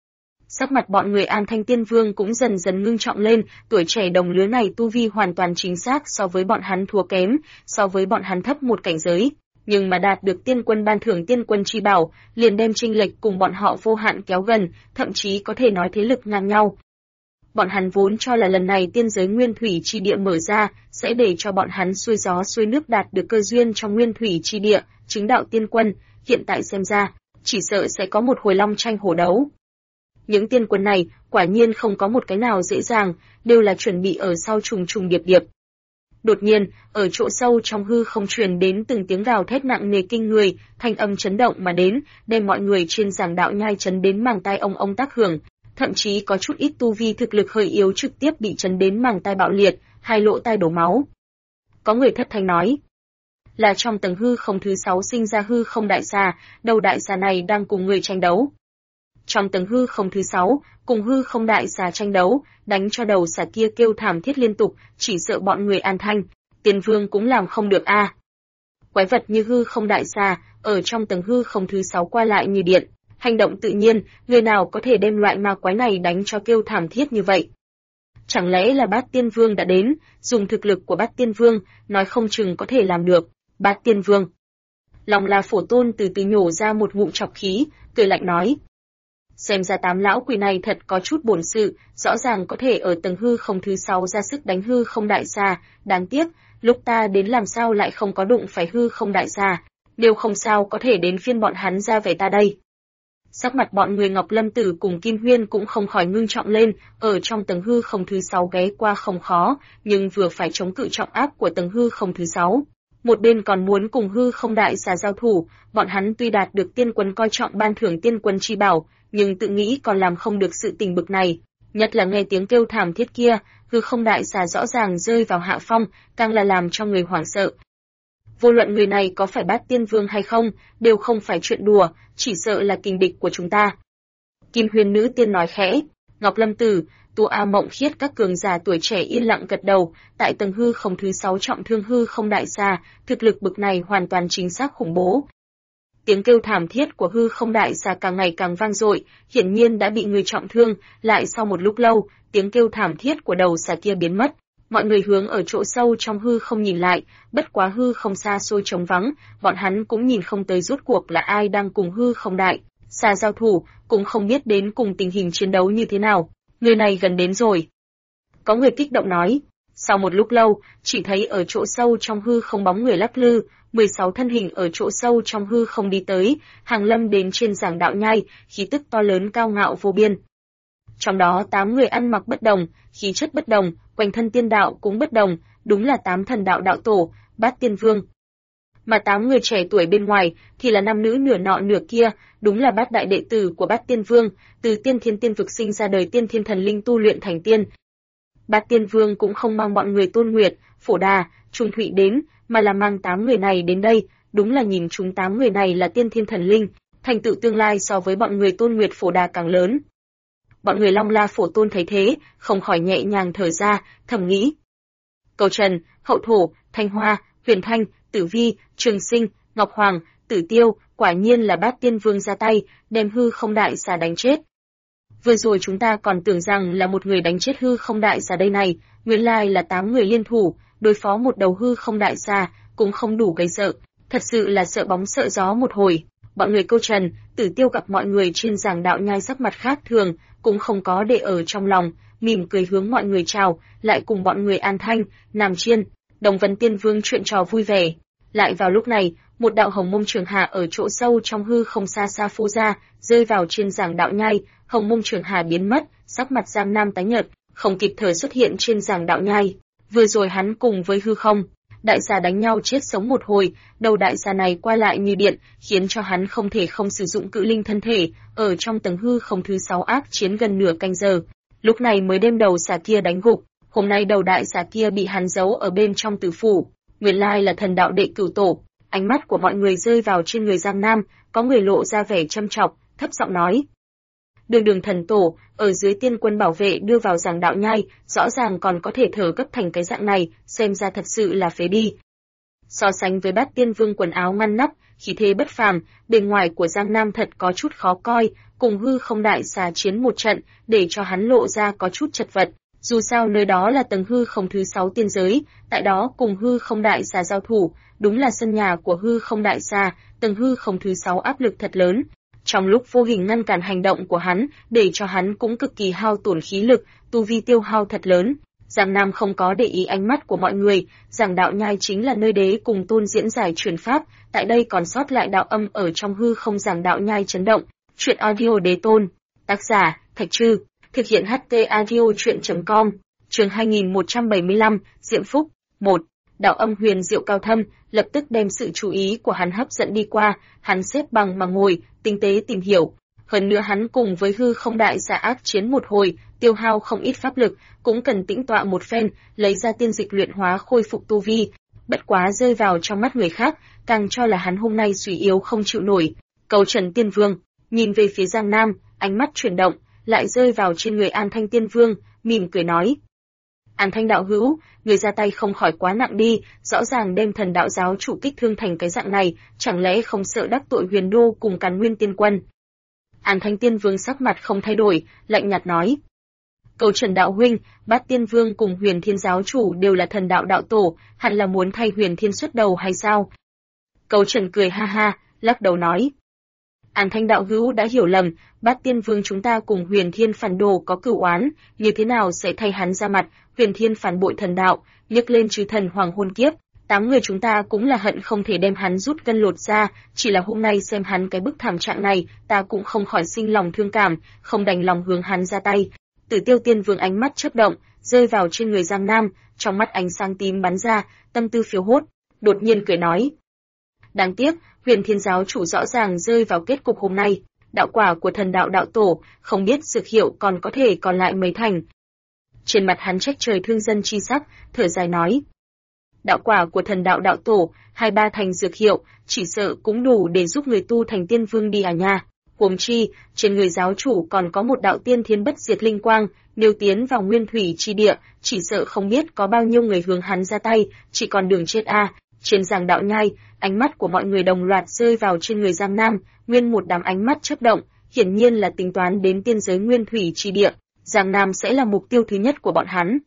Sắc mặt bọn người An Thanh Tiên Vương cũng dần dần ngưng trọng lên, tuổi trẻ đồng lứa này tu vi hoàn toàn chính xác so với bọn hắn thua kém, so với bọn hắn thấp một cảnh giới. Nhưng mà đạt được tiên quân ban thưởng tiên quân chi bảo, liền đem chênh lệch cùng bọn họ vô hạn kéo gần, thậm chí có thể nói thế lực ngang nhau. Bọn hắn vốn cho là lần này tiên giới nguyên thủy chi địa mở ra, sẽ để cho bọn hắn xuôi gió xuôi nước đạt được cơ duyên trong nguyên thủy chi địa, chứng đạo tiên quân, hiện tại xem ra, chỉ sợ sẽ có một hồi long tranh hổ đấu. Những tiên quân này, quả nhiên không có một cái nào dễ dàng, đều là chuẩn bị ở sau trùng trùng điệp điệp. Đột nhiên, ở chỗ sâu trong hư không truyền đến từng tiếng gào thét nặng nề kinh người, thanh âm chấn động mà đến, đem mọi người trên giảng đạo nhai chấn đến màng tai ông tác hưởng, thậm chí có chút ít tu vi thực lực hơi yếu trực tiếp bị chấn đến màng tai bạo liệt, hai lỗ tai đổ máu. Có người thất thanh nói, là trong tầng hư không thứ 6 sinh ra hư không đại xà, đầu đại xà này đang cùng người tranh đấu. Trong tầng hư không thứ 6, cùng hư không đại xà tranh đấu, đánh cho đầu xà kia kêu thảm thiết liên tục, chỉ sợ bọn người An Thanh, Tiên Vương cũng làm không được a. Quái vật như hư không đại xà, ở trong tầng hư không thứ 6 qua lại như điện, hành động tự nhiên, người nào có thể đem loại ma quái này đánh cho kêu thảm thiết như vậy? Chẳng lẽ là Bát Tiên Vương đã đến, dùng thực lực của Bát Tiên Vương, nói không chừng có thể làm được. Bát Tiên Vương. Lòng là Phổ Tôn từ từ nhổ ra một ngụm trọc khí, cười lạnh nói. Xem ra 8 lão quỷ này thật có chút bổn sự, rõ ràng có thể ở tầng hư không thứ 6 ra sức đánh hư không đại xà, đáng tiếc, lúc ta đến làm sao lại không có đụng phải hư không đại xà, nếu không sao có thể đến phiên bọn hắn ra vẻ ta đây. Sắc mặt bọn người Ngọc Lâm Tử cùng Kim Huyên cũng không khỏi ngưng trọng lên, ở trong tầng hư không thứ 6 ghé qua không khó, nhưng vừa phải chống cự trọng áp của tầng hư không thứ 6. Một bên còn muốn cùng hư không đại xà giao thủ, bọn hắn tuy đạt được tiên quân coi trọng ban thưởng tiên quân chi bảo, nhưng tự nghĩ còn làm không được sự tình bực này. Nhất là nghe tiếng kêu thảm thiết kia, hư không đại xà rõ ràng rơi vào hạ phong, càng là làm cho người hoảng sợ. Vô luận người này có phải Bát Tiên Vương hay không, đều không phải chuyện đùa, chỉ sợ là kình địch của chúng ta. Kim Huyền nữ tiên nói khẽ, Ngọc Lâm Tử, Tu A Mộng Khiết các cường giả tuổi trẻ yên lặng gật đầu, tại tầng hư không thứ 6 trọng thương hư không đại xà, thực lực bực này hoàn toàn chính xác khủng bố. Tiếng kêu thảm thiết của hư không đại xà càng ngày càng vang dội, hiển nhiên đã bị người trọng thương, lại sau một lúc lâu, tiếng kêu thảm thiết của đầu xà kia biến mất. Mọi người hướng ở chỗ sâu trong hư không nhìn lại, bất quá hư không xa xôi trống vắng, bọn hắn cũng nhìn không tới rốt cuộc là ai đang cùng hư không đại xà giao thủ, cũng không biết đến cùng tình hình chiến đấu như thế nào. Người này gần đến rồi. Có người kích động nói. Sau một lúc lâu, chỉ thấy ở chỗ sâu trong hư không bóng người lắc lư, 16 thân hình ở chỗ sâu trong hư không đi tới, hàng lâm đến trên giảng đạo nhai, khí tức to lớn cao ngạo vô biên. Trong đó 8 người ăn mặc bất đồng, khí chất bất đồng, quanh thân tiên đạo cũng bất đồng, đúng là 8 thần đạo đạo tổ, Bát Tiên Vương. Mà 8 người trẻ tuổi bên ngoài thì là nam nữ nửa nọ nửa kia, đúng là bát đại đệ tử của Bát Tiên Vương, từ tiên thiên tiên vực sinh ra đời tiên thiên thần linh tu luyện thành tiên. Bát Tiên Vương cũng không mang bọn người Tôn Nguyệt, Phổ Đà, Trung Thụy đến, mà là mang 8 người này đến đây, đúng là nhìn chúng 8 người này là tiên thiên thần linh, thành tựu tương lai so với bọn người Tôn Nguyệt Phổ Đà càng lớn. Bọn người Long La Phổ Tôn thấy thế, không khỏi nhẹ nhàng thở ra, thầm nghĩ. Cầu Trần, Hậu Thổ, Thanh Hoa, Huyền Thanh, Tử Vi, Trường Sinh, Ngọc Hoàng, Tử Tiêu, quả nhiên là Bát Tiên Vương ra tay, đem hư không đại xà đánh chết. Vừa rồi chúng ta còn tưởng rằng là một người đánh chết hư không đại xà đây này, nguyên lai là 8 người liên thủ, đối phó một đầu hư không đại xà, cũng không đủ gây sợ, thật sự là sợ bóng sợ gió một hồi. Bọn người Câu Trần, Tử Tiêu gặp mọi người trên giảng đạo nhai sắc mặt khác thường, cũng không có để ở trong lòng, mỉm cười hướng mọi người chào, lại cùng bọn người An Thanh, Nam Chiên, Đồng Vân Tiên Vương chuyện trò vui vẻ. Lại vào lúc này, một đạo hồng mông trường hà ở chỗ sâu trong hư không xa xa phô ra, rơi vào trên giảng đạo nhai, hồng mông trường hà biến mất, sắc mặt Giang Nam tái nhợt, không kịp thời xuất hiện trên giảng đạo nhai. Vừa rồi hắn cùng với hư không đại xà đánh nhau chết sống một hồi, đầu đại xà này qua lại như điện, khiến cho hắn không thể không sử dụng cự linh thân thể, ở trong tầng hư không thứ 6 ác chiến gần nửa canh giờ. Lúc này mới đem đầu xà kia đánh gục, hôm nay đầu đại xà kia bị hắn giấu ở bên trong tử phủ, nguyên lai là thần đạo đệ cửu tổ. Ánh mắt của mọi người rơi vào trên người Giang Nam, có người lộ ra vẻ châm chọc, thấp giọng nói. Đường thần tổ, ở dưới tiên quân bảo vệ đưa vào giảng đạo nhai, rõ ràng còn có thể thở gấp thành cái dạng này, xem ra thật sự là phế đi. So sánh với Bát Tiên Vương quần áo ngăn nắp, khí thế bất phàm, bề ngoài của Giang Nam thật có chút khó coi, cùng hư không đại xà chiến một trận, để cho hắn lộ ra có chút chật vật. Dù sao nơi đó là tầng hư không thứ 6 tiên giới, tại đó cùng hư không đại xà giao thủ, đúng là sân nhà của hư không đại xà, tầng hư không thứ 6 áp lực thật lớn. Trong lúc vô hình ngăn cản hành động của hắn, để cho hắn cũng cực kỳ hao tổn khí lực, tu vi tiêu hao thật lớn. Giang Nam không có để ý ánh mắt của mọi người, giảng đạo nhai chính là nơi đế cùng tôn diễn giải truyền pháp, tại đây còn sót lại đạo âm ở trong hư không giảng đạo nhai chấn động. Chuyện audio đế tôn, tác giả, Thạch Trư, thực hiện HT audio chuyện.com, chương 2175, Diệm Phúc, 1. Đạo âm huyền diệu cao thâm, lập tức đem sự chú ý của hắn hấp dẫn đi qua, hắn xếp bằng mà ngồi, tinh tế tìm hiểu. Hơn nữa hắn cùng với hư không đại xà ác chiến một hồi, tiêu hao không ít pháp lực, cũng cần tĩnh tọa một phen, lấy ra tiên dịch luyện hóa khôi phục tu vi. Bất quá rơi vào trong mắt người khác, càng cho là hắn hôm nay suy yếu không chịu nổi. Cầu Trần Tiên Vương, nhìn về phía Giang Nam, ánh mắt chuyển động, lại rơi vào trên người An Thanh Tiên Vương, mỉm cười nói. An Thanh đạo hữu, người ra tay không khỏi quá nặng đi, rõ ràng đem thần đạo giáo chủ kích thương thành cái dạng này, chẳng lẽ không sợ đắc tội Huyền Đô cùng Càn Nguyên Tiên Quân? An Thanh Tiên Vương sắc mặt không thay đổi, lạnh nhạt nói. Cầu Trần đạo huynh, Bát Tiên Vương cùng Huyền Thiên giáo chủ đều là thần đạo đạo tổ, hẳn là muốn thay Huyền Thiên xuất đầu hay sao? Cầu Trần cười ha ha, lắc đầu nói. An Thanh đạo hữu đã hiểu lầm, Bát Tiên Vương chúng ta cùng Huyền Thiên phản đồ có cửu oán, như thế nào sẽ thay hắn ra mặt? Huyền Thiên phản bội thần đạo, nhấc lên trừ thần hoàng hôn kiếp, 8 người chúng ta cũng là hận không thể đem hắn rút gân lột ra, chỉ là hôm nay xem hắn cái bức thảm trạng này, ta cũng không khỏi sinh lòng thương cảm, không đành lòng hướng hắn ra tay. Tử Tiêu Tiên Vương ánh mắt chớp động, rơi vào trên người Giang Nam, trong mắt ánh sáng tím bắn ra, tâm tư phiêu hốt, đột nhiên cười nói. Đáng tiếc, Huyền Thiên giáo chủ rõ ràng rơi vào kết cục hôm nay, đạo quả của thần đạo đạo tổ, không biết dược hiệu còn có thể còn lại mấy thành. Trên mặt hắn trách trời thương dân chi sắc, thở dài nói. Đạo quả của thần đạo đạo tổ, 2-3 thành dược hiệu, chỉ sợ cũng đủ để giúp người tu thành tiên vương đi à nha. Huống chi, trên người giáo chủ còn có một đạo tiên thiên bất diệt linh quang, nếu tiến vào nguyên thủy chi địa, chỉ sợ không biết có bao nhiêu người hướng hắn ra tay, chỉ còn đường chết a. Trên giảng đạo nhai, ánh mắt của mọi người đồng loạt rơi vào trên người Giang Nam, nguyên một đám ánh mắt chớp động, hiển nhiên là tính toán đến tiên giới nguyên thủy chi địa, Giang Nam sẽ là mục tiêu thứ nhất của bọn hắn.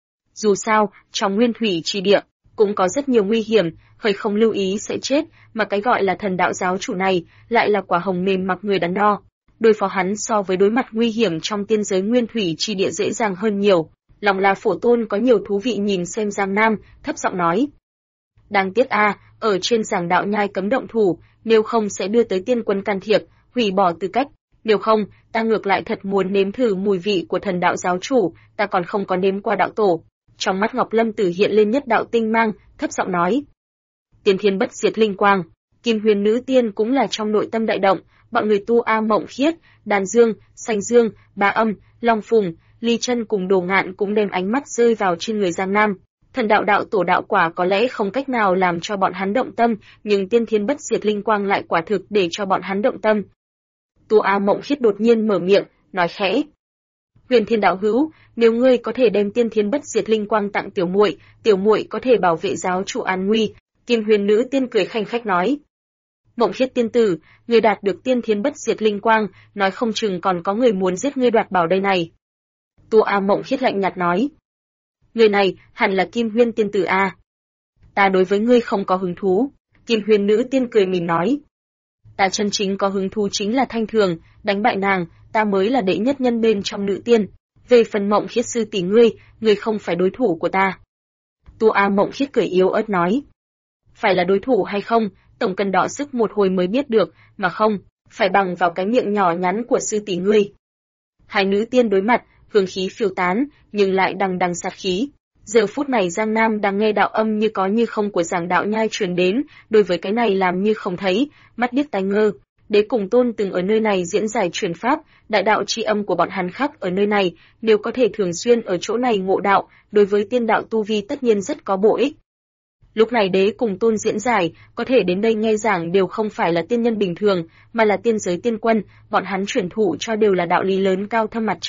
Dù sao, trong nguyên thủy chi địa cũng có rất nhiều nguy hiểm, hơi không lưu ý sẽ chết, mà cái gọi là thần đạo giáo chủ này lại là quả hồng mềm mặc người đắn đo. Đối phó hắn so với đối mặt nguy hiểm trong tiên giới nguyên thủy chi địa dễ dàng hơn nhiều. Lòng là Phổ Tôn có nhiều thú vị nhìn xem Giang Nam, thấp giọng nói. Đáng tiếc a, ở trên giảng đạo nhai cấm động thủ, nếu không sẽ đưa tới tiên quân can thiệp, hủy bỏ tư cách. Nếu không, ta ngược lại thật muốn nếm thử mùi vị của thần đạo giáo chủ, ta còn không có nếm qua đạo tổ. Trong mắt Ngọc Lâm Tử hiện lên nhất đạo tinh mang, thấp giọng nói. Tiên thiên bất diệt linh quang, Kim Huyền nữ tiên cũng là trong nội tâm đại động, bọn người tu A Mộng Khiết, Đàn Dương, Sanh Dương, Bá Âm, Long Phùng, Ly Chân cùng Đồ Ngạn cũng đem ánh mắt rơi vào trên người Giang Nam. Thần đạo đạo tổ đạo quả có lẽ không cách nào làm cho bọn hắn động tâm, nhưng tiên thiên bất diệt linh quang lại quả thực để cho bọn hắn động tâm. Tu A Mộng Khiết đột nhiên mở miệng, nói khẽ. Huyền Thiên đạo hữu, nếu ngươi có thể đem tiên thiên bất diệt linh quang tặng tiểu muội có thể bảo vệ giáo chủ an nguy. Kim Huyền nữ tiên cười khanh khách nói. Mộng Khiết tiên tử, ngươi đạt được tiên thiên bất diệt linh quang, nói không chừng còn có người muốn giết ngươi đoạt bảo đây này. Tu A Mộng Khiết lạnh nhạt nói. Người này hẳn là Kim Huyền tiên tử a. Ta đối với ngươi không có hứng thú. Kim Huyền nữ tiên cười mỉm nói. Ta chân chính có hứng thú chính là Thanh Thường, đánh bại nàng, ta mới là đệ nhất nhân bên trong nữ tiên. Về phần Mộng Khiết sư tỷ ngươi không phải đối thủ của ta. Tu A Mộng Khiết cười yếu ớt nói. Phải là đối thủ hay không, tổng cần đọ sức một hồi mới biết được, mà không, phải bằng vào cái miệng nhỏ nhắn của sư tỷ ngươi. Hai nữ tiên đối mặt, hương khí phiêu tán, nhưng lại đằng đằng sát khí. Giờ phút này Giang Nam đang nghe đạo âm như có như không của giảng đạo nhai truyền đến, đối với cái này làm như không thấy, mắt điếc tai ngơ. Đế cùng Tôn từng ở nơi này diễn giải truyền pháp, đại đạo chi âm của bọn hắn khắc ở nơi này, nếu có thể thường xuyên ở chỗ này ngộ đạo, đối với tiên đạo tu vi tất nhiên rất có bổ ích. Lúc này Đế cùng Tôn diễn giải, có thể đến đây nghe giảng đều không phải là tiên nhân bình thường, mà là tiên giới tiên quân, bọn hắn truyền thụ cho đều là đạo lý lớn cao thâm mặt chắc,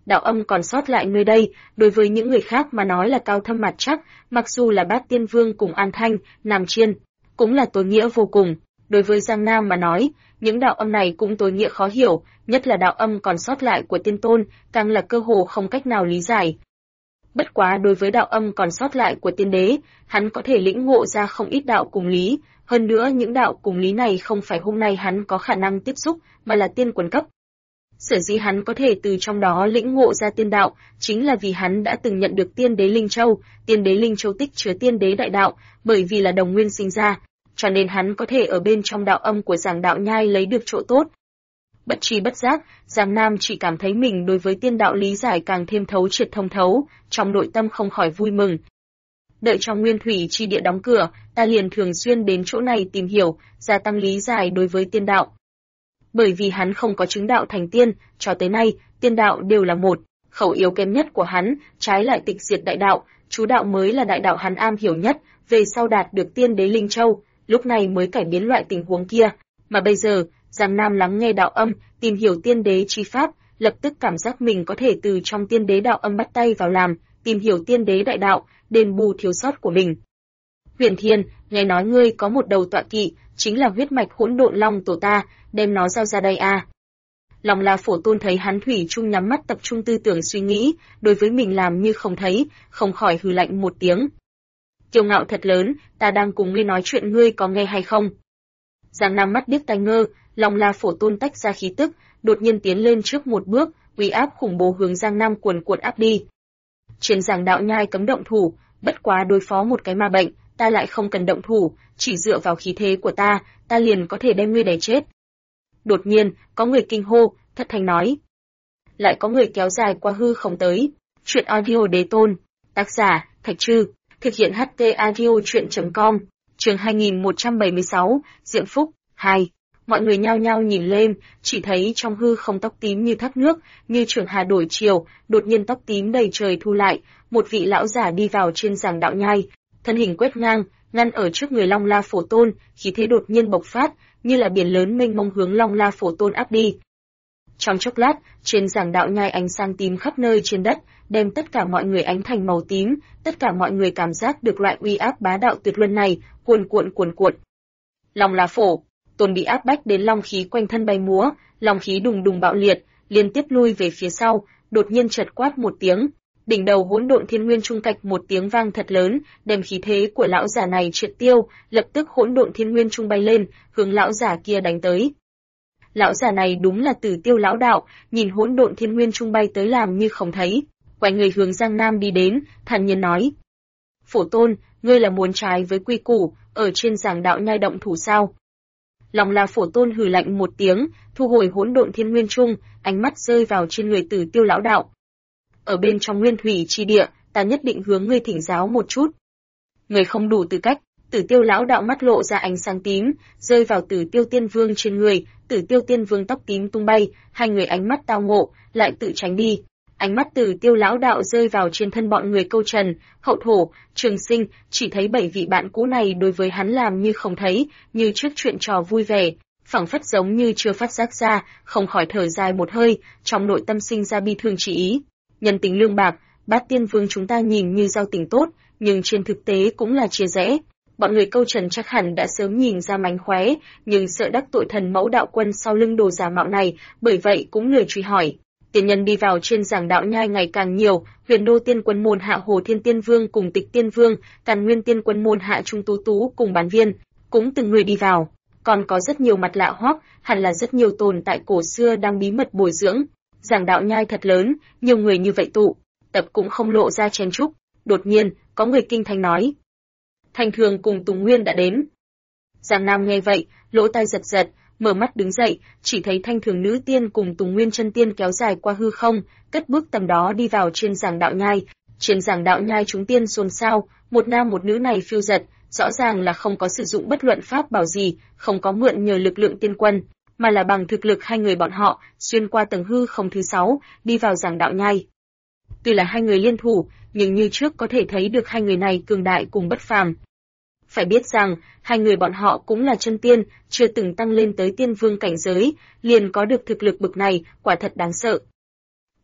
đạo âm còn sót lại nơi đây, đối với những người khác mà nói là cao thâm mặt chắc, mặc dù là Bát Tiên Vương cùng An Thanh, Nam Chiên, cũng là tối nghĩa vô cùng. Đối với Giang Nam mà nói, những đạo âm này cũng tối nghĩa khó hiểu, nhất là đạo âm còn sót lại của tiên tôn, càng là cơ hồ không cách nào lý giải. Bất quá đối với đạo âm còn sót lại của tiên đế, hắn có thể lĩnh ngộ ra không ít đạo cùng lý, hơn nữa những đạo cùng lý này không phải hôm nay hắn có khả năng tiếp xúc, mà là tiên quần cấp. Sở dĩ hắn có thể từ trong đó lĩnh ngộ ra tiên đạo, chính là vì hắn đã từng nhận được tiên đế Linh Châu, tiên đế Linh Châu tích chứa tiên đế đại đạo, bởi vì là đồng nguyên sinh ra, cho nên hắn có thể ở bên trong đạo âm của Giảng Đạo Nhai lấy được chỗ tốt. Bất tri bất giác, Giang Nam chỉ cảm thấy mình đối với tiên đạo lý giải càng thêm thấu triệt thông thấu, trong nội tâm không khỏi vui mừng. Đợi trong Nguyên Thủy chi địa đóng cửa, ta liền thường xuyên đến chỗ này tìm hiểu, gia tăng lý giải đối với tiên đạo. Bởi vì hắn không có chứng đạo thành tiên, cho tới nay, tiên đạo đều là một, khẩu yếu kém nhất của hắn, trái lại tịch diệt đại đạo, chú đạo mới là đại đạo hắn am hiểu nhất, về sau đạt được tiên đế Linh Châu, lúc này mới cải biến loại tình huống kia, mà bây giờ, Giang Nam lắng nghe đạo âm, tìm hiểu tiên đế chi pháp, lập tức cảm giác mình có thể từ trong tiên đế đạo âm bắt tay vào làm, tìm hiểu tiên đế đại đạo, đền bù thiếu sót của mình. Huyền Thiên, nghe nói ngươi có một đầu tọa kỵ, chính là huyết mạch hỗn độn long tổ ta, đem nó giao ra đây a. Long La Phổ Tôn thấy hắn thủy chung nhắm mắt tập trung tư tưởng suy nghĩ, đối với mình làm như không thấy, không khỏi hừ lạnh một tiếng. Kiêu ngạo thật lớn, ta đang cùng ngươi nói chuyện ngươi có nghe hay không? Giang Nam mắt điếc tai ngơ, Long La Phổ Tôn tách ra khí tức, đột nhiên tiến lên trước một bước, uy áp khủng bố hướng Giang Nam cuồn cuộn áp đi. Trên Giảng Đạo Nhai cấm động thủ, bất quá đối phó một cái ma bệnh, ta lại không cần động thủ, chỉ dựa vào khí thế của ta liền có thể đem ngươi đè chết. Đột nhiên, có người kinh hô, thất thanh nói. Lại có người kéo dài qua hư không tới. Chuyện audio đế tôn. Tác giả, Thạch Trư. Thực hiện HT audio chuyện.com. Chương 2176, Diệm Phúc, 2. Mọi người nhao nhao nhìn lên, chỉ thấy trong hư không tóc tím như thác nước, như trường hà đổi chiều, đột nhiên tóc tím đầy trời thu lại, một vị lão giả đi vào trên Giảng Đạo Nhai, thân hình quét ngang, ngăn ở trước người Long La Phổ Tôn, khí thế đột nhiên bộc phát, như là biển lớn mênh mông hướng Long La Phổ Tôn áp đi. Trong chốc lát, trên Giảng Đạo Nhai ánh sáng tím khắp nơi trên đất, đem tất cả mọi người ánh thành màu tím, tất cả mọi người cảm giác được loại uy áp bá đạo tuyệt luân này, cuồn cuộn. Long La Phổ Tôn bị áp bách đến long khí quanh thân bay múa, long khí đùng đùng bạo liệt, liên tiếp lui về phía sau, đột nhiên chợt quát một tiếng, đỉnh đầu hỗn độn thiên nguyên trung cạch một tiếng vang thật lớn, đem khí thế của lão giả này triệt tiêu, lập tức hỗn độn thiên nguyên trung bay lên, hướng lão giả kia đánh tới. Lão giả này đúng là Tử Tiêu lão đạo, nhìn hỗn độn thiên nguyên trung bay tới làm như không thấy, quay người hướng Giang Nam đi đến, thản nhiên nói: "Phổ Tôn, ngươi là muốn trái với quy củ, ở trên Giảng Đạo Nhai động thủ sao?" Long La Phổ Tôn hừ lạnh một tiếng, thu hồi hỗn độn thiên nguyên trung, ánh mắt rơi vào trên người Tử Tiêu lão đạo. "Ở bên trong Nguyên Thủy chi địa, ta nhất định hướng ngươi thỉnh giáo một chút." "Ngươi không đủ tư cách." Tử Tiêu lão đạo mắt lộ ra ánh sáng tím, rơi vào Tử Tiêu Tiên Vương trên người, Tử Tiêu Tiên Vương tóc tím tung bay, hai người ánh mắt tao ngộ, lại tự tránh đi. Ánh mắt Tử Tiêu lão đạo rơi vào trên thân bọn người Câu Trần, Hậu Thổ, Trường Sinh, chỉ thấy 7 vị bạn cũ này đối với hắn làm như không thấy, như trước chuyện trò vui vẻ, phảng phất giống như chưa phát giác ra, không khỏi thở dài một hơi, trong nội tâm sinh ra bi thương chỉ ý. Nhân tình lương bạc, Bát Tiên Vương chúng ta nhìn như giao tình tốt, nhưng trên thực tế cũng là chia rẽ. Bọn người Câu Trần chắc hẳn đã sớm nhìn ra mánh khóe, nhưng sợ đắc tội thần mẫu đạo quân sau lưng đồ giả mạo này, bởi vậy cũng lười truy hỏi. Tiền nhân đi vào trên Giảng Đạo Nhai ngày càng nhiều, Huyền Đô Tiên Quân môn hạ Hồ Thiên Tiên Vương cùng Tịch Tiên Vương, Càn Nguyên Tiên Quân môn hạ Trung Tú Tú cùng Bán Viên, cũng từng người đi vào. Còn có rất nhiều mặt lạ hoắc, hẳn là rất nhiều tồn tại cổ xưa đang bí mật bồi dưỡng. Giảng Đạo Nhai thật lớn, nhiều người như vậy tụ tập cũng không lộ ra chen chúc. Đột nhiên, có người kinh thanh nói: "Thanh Thường cùng Tùng Nguyên đã đến." Giang Nam nghe vậy, lỗ tai giật giật, mở mắt đứng dậy, chỉ thấy Thanh Thường nữ tiên cùng Tùng Nguyên chân tiên kéo dài qua hư không, cất bước tầm đó đi vào trên Giảng Đạo Nhai. Trên Giảng Đạo Nhai chúng tiên xôn xao, một nam một nữ này phiêu giật, rõ ràng là không có sử dụng bất luận pháp bảo gì, không có mượn nhờ lực lượng tiên quân, mà là bằng thực lực hai người bọn họ, xuyên qua tầng hư không thứ 6, đi vào Giảng Đạo Nhai. Tuy là hai người liên thủ, nhưng như trước có thể thấy được hai người này cường đại cùng bất phàm. Phải biết rằng, hai người bọn họ cũng là chân tiên, chưa từng tăng lên tới tiên vương cảnh giới, liền có được thực lực bực này, quả thật đáng sợ.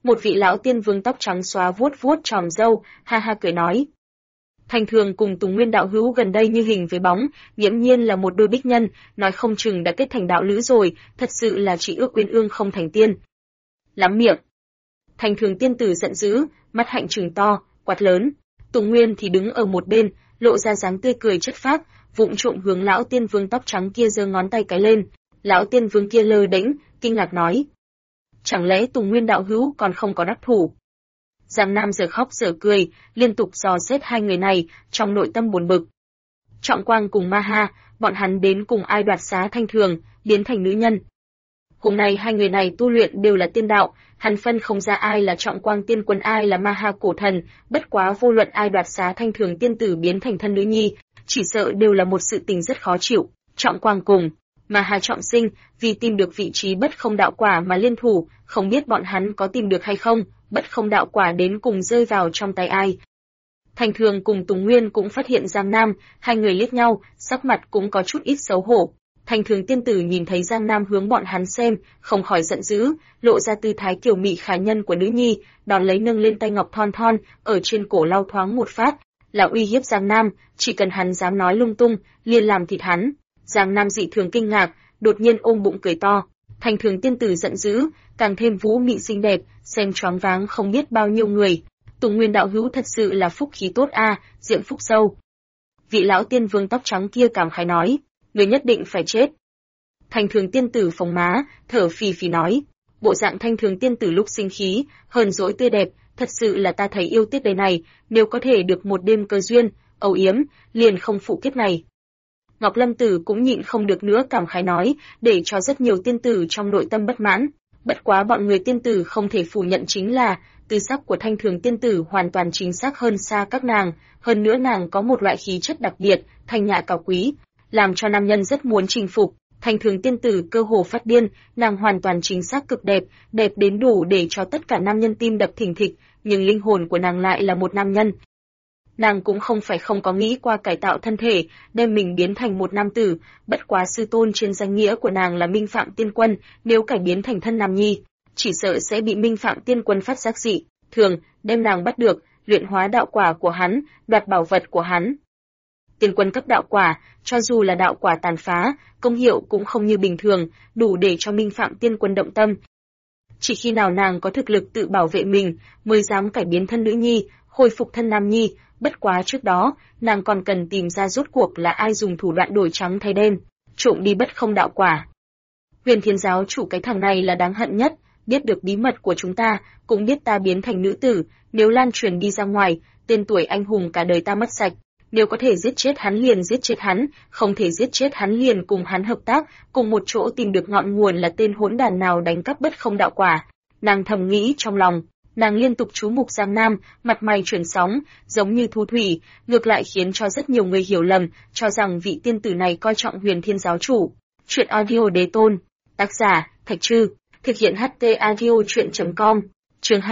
Một vị lão tiên vương tóc trắng xóa vuốt vuốt chòm râu, ha ha cười nói. Thanh Thường cùng Tùng Nguyên đạo hữu gần đây như hình với bóng, nghiễm nhiên là một đôi bích nhân, nói không chừng đã kết thành đạo lữ rồi, thật sự là chỉ ước uyên ương không thành tiên. Lắm miệng. Thanh Thường tiên tử giận dữ, mắt hạnh trừng to, quát lớn. Tùng Nguyên thì đứng ở một bên, lộ ra dáng tươi cười chất phác, vụng trộm hướng lão tiên vương tóc trắng kia giơ ngón tay cái lên. Lão tiên vương kia lơ đễnh, kinh ngạc nói: chẳng lẽ Tùng Nguyên đạo hữu còn không có đắc thủ? Giang Nam giờ khóc giờ cười, liên tục dò xét hai người này, trong nội tâm buồn bực. Trọng Quang cùng Ma Ha, bọn hắn đến cùng ai đoạt xá Thanh Thường, biến thành nữ nhân. Hôm nay hai người này tu luyện đều là tiên đạo, hắn phân không ra ai là Trọng Quang tiên quân ai là Ma Ha cổ thần, bất quá vô luận ai đoạt xá Thanh Thường tiên tử biến thành thân nữ nhi, chỉ sợ đều là một sự tình rất khó chịu. Trọng Quang cùng Ma Ha trọng sinh, vì tìm được vị trí bất không đạo quả mà liên thủ, không biết bọn hắn có tìm được hay không, bất không đạo quả đến cùng rơi vào trong tay ai. Thanh Thường cùng Tùng Nguyên cũng phát hiện Giang Nam, hai người liếc nhau, sắc mặt cũng có chút ít xấu hổ. Thanh Thường tiên tử nhìn thấy Giang Nam hướng bọn hắn xem, không khỏi giận dữ, lộ ra tư thái kiều mị khả nhân của nữ nhi, đón lấy nâng lên tay ngọc thon thon, ở trên cổ lau thoáng một phát, là uy hiếp Giang Nam, chỉ cần hắn dám nói lung tung, liền làm thịt hắn. Giang Nam dị thường kinh ngạc, đột nhiên ôm bụng cười to. Thanh Thường tiên tử giận dữ, càng thêm vũ mị xinh đẹp, xem choáng váng không biết bao nhiêu người. Tùng Nguyên đạo hữu thật sự là phúc khí tốt a, diệm phúc sâu. Vị lão tiên vương tóc trắng kia cảm khái nói, người nhất định phải chết. Thanh Thường tiên tử phồng má, thở phì phì nói, bộ dạng Thanh Thường tiên tử lúc sinh khí, hờn dỗi tươi đẹp, thật sự là ta thấy yêu tiếc đời này, nếu có thể được một đêm cơ duyên, âu yếm, liền không phụ kiếp này. Ngọc Lâm Tử cũng nhịn không được nữa cảm khái nói, để cho rất nhiều tiên tử trong nội tâm bất mãn. Bất quá bọn người tiên tử không thể phủ nhận chính là, tư sắc của Thanh Thường tiên tử hoàn toàn chính xác hơn xa các nàng, hơn nữa nàng có một loại khí chất đặc biệt, thanh nhã cao quý, làm cho nam nhân rất muốn chinh phục. Thanh Thường tiên tử cơ hồ phát điên, nàng hoàn toàn chính xác cực đẹp, đẹp đến đủ để cho tất cả nam nhân tim đập thình thịch, nhưng linh hồn của nàng lại là một nam nhân. Nàng cũng không phải không có nghĩ qua cải tạo thân thể, đem mình biến thành một nam tử, bất quá sư tôn trên danh nghĩa của nàng là Minh Phạm Tiên Quân, nếu cải biến thành thân nam nhi, chỉ sợ sẽ bị Minh Phạm Tiên Quân phát giác dị, thường đem nàng bắt được, luyện hóa đạo quả của hắn, đoạt bảo vật của hắn. Tiên Quân cấp đạo quả, cho dù là đạo quả tàn phá, công hiệu cũng không như bình thường, đủ để cho Minh Phạm Tiên Quân động tâm. Chỉ khi nào nàng có thực lực tự bảo vệ mình, mới dám cải biến thân nữ nhi, hồi phục thân nam nhi. Bất quá trước đó, nàng còn cần tìm ra rốt cuộc là ai dùng thủ đoạn đổi trắng thay đen, trộm đi bất không đạo quả. Huyền Thiên giáo chủ cái thằng này là đáng hận nhất, biết được bí mật của chúng ta, cũng biết ta biến thành nữ tử, nếu lan truyền đi ra ngoài, tên tuổi anh hùng cả đời ta mất sạch. Nếu có thể giết chết hắn liền giết chết hắn, không thể giết chết hắn liền cùng hắn hợp tác, cùng một chỗ tìm được ngọn nguồn là tên hỗn đàn nào đánh cắp bất không đạo quả. Nàng thầm nghĩ trong lòng. Nàng liên tục chú mục Giang Nam, mặt mày chuyển sóng, giống như thu thủy, ngược lại khiến cho rất nhiều người hiểu lầm, cho rằng vị tiên tử này coi trọng Huyền Thiên giáo chủ. Chuyện audio đế tôn, tác giả, Thạch Trư, thực hiện HT audio chuyện.com, chương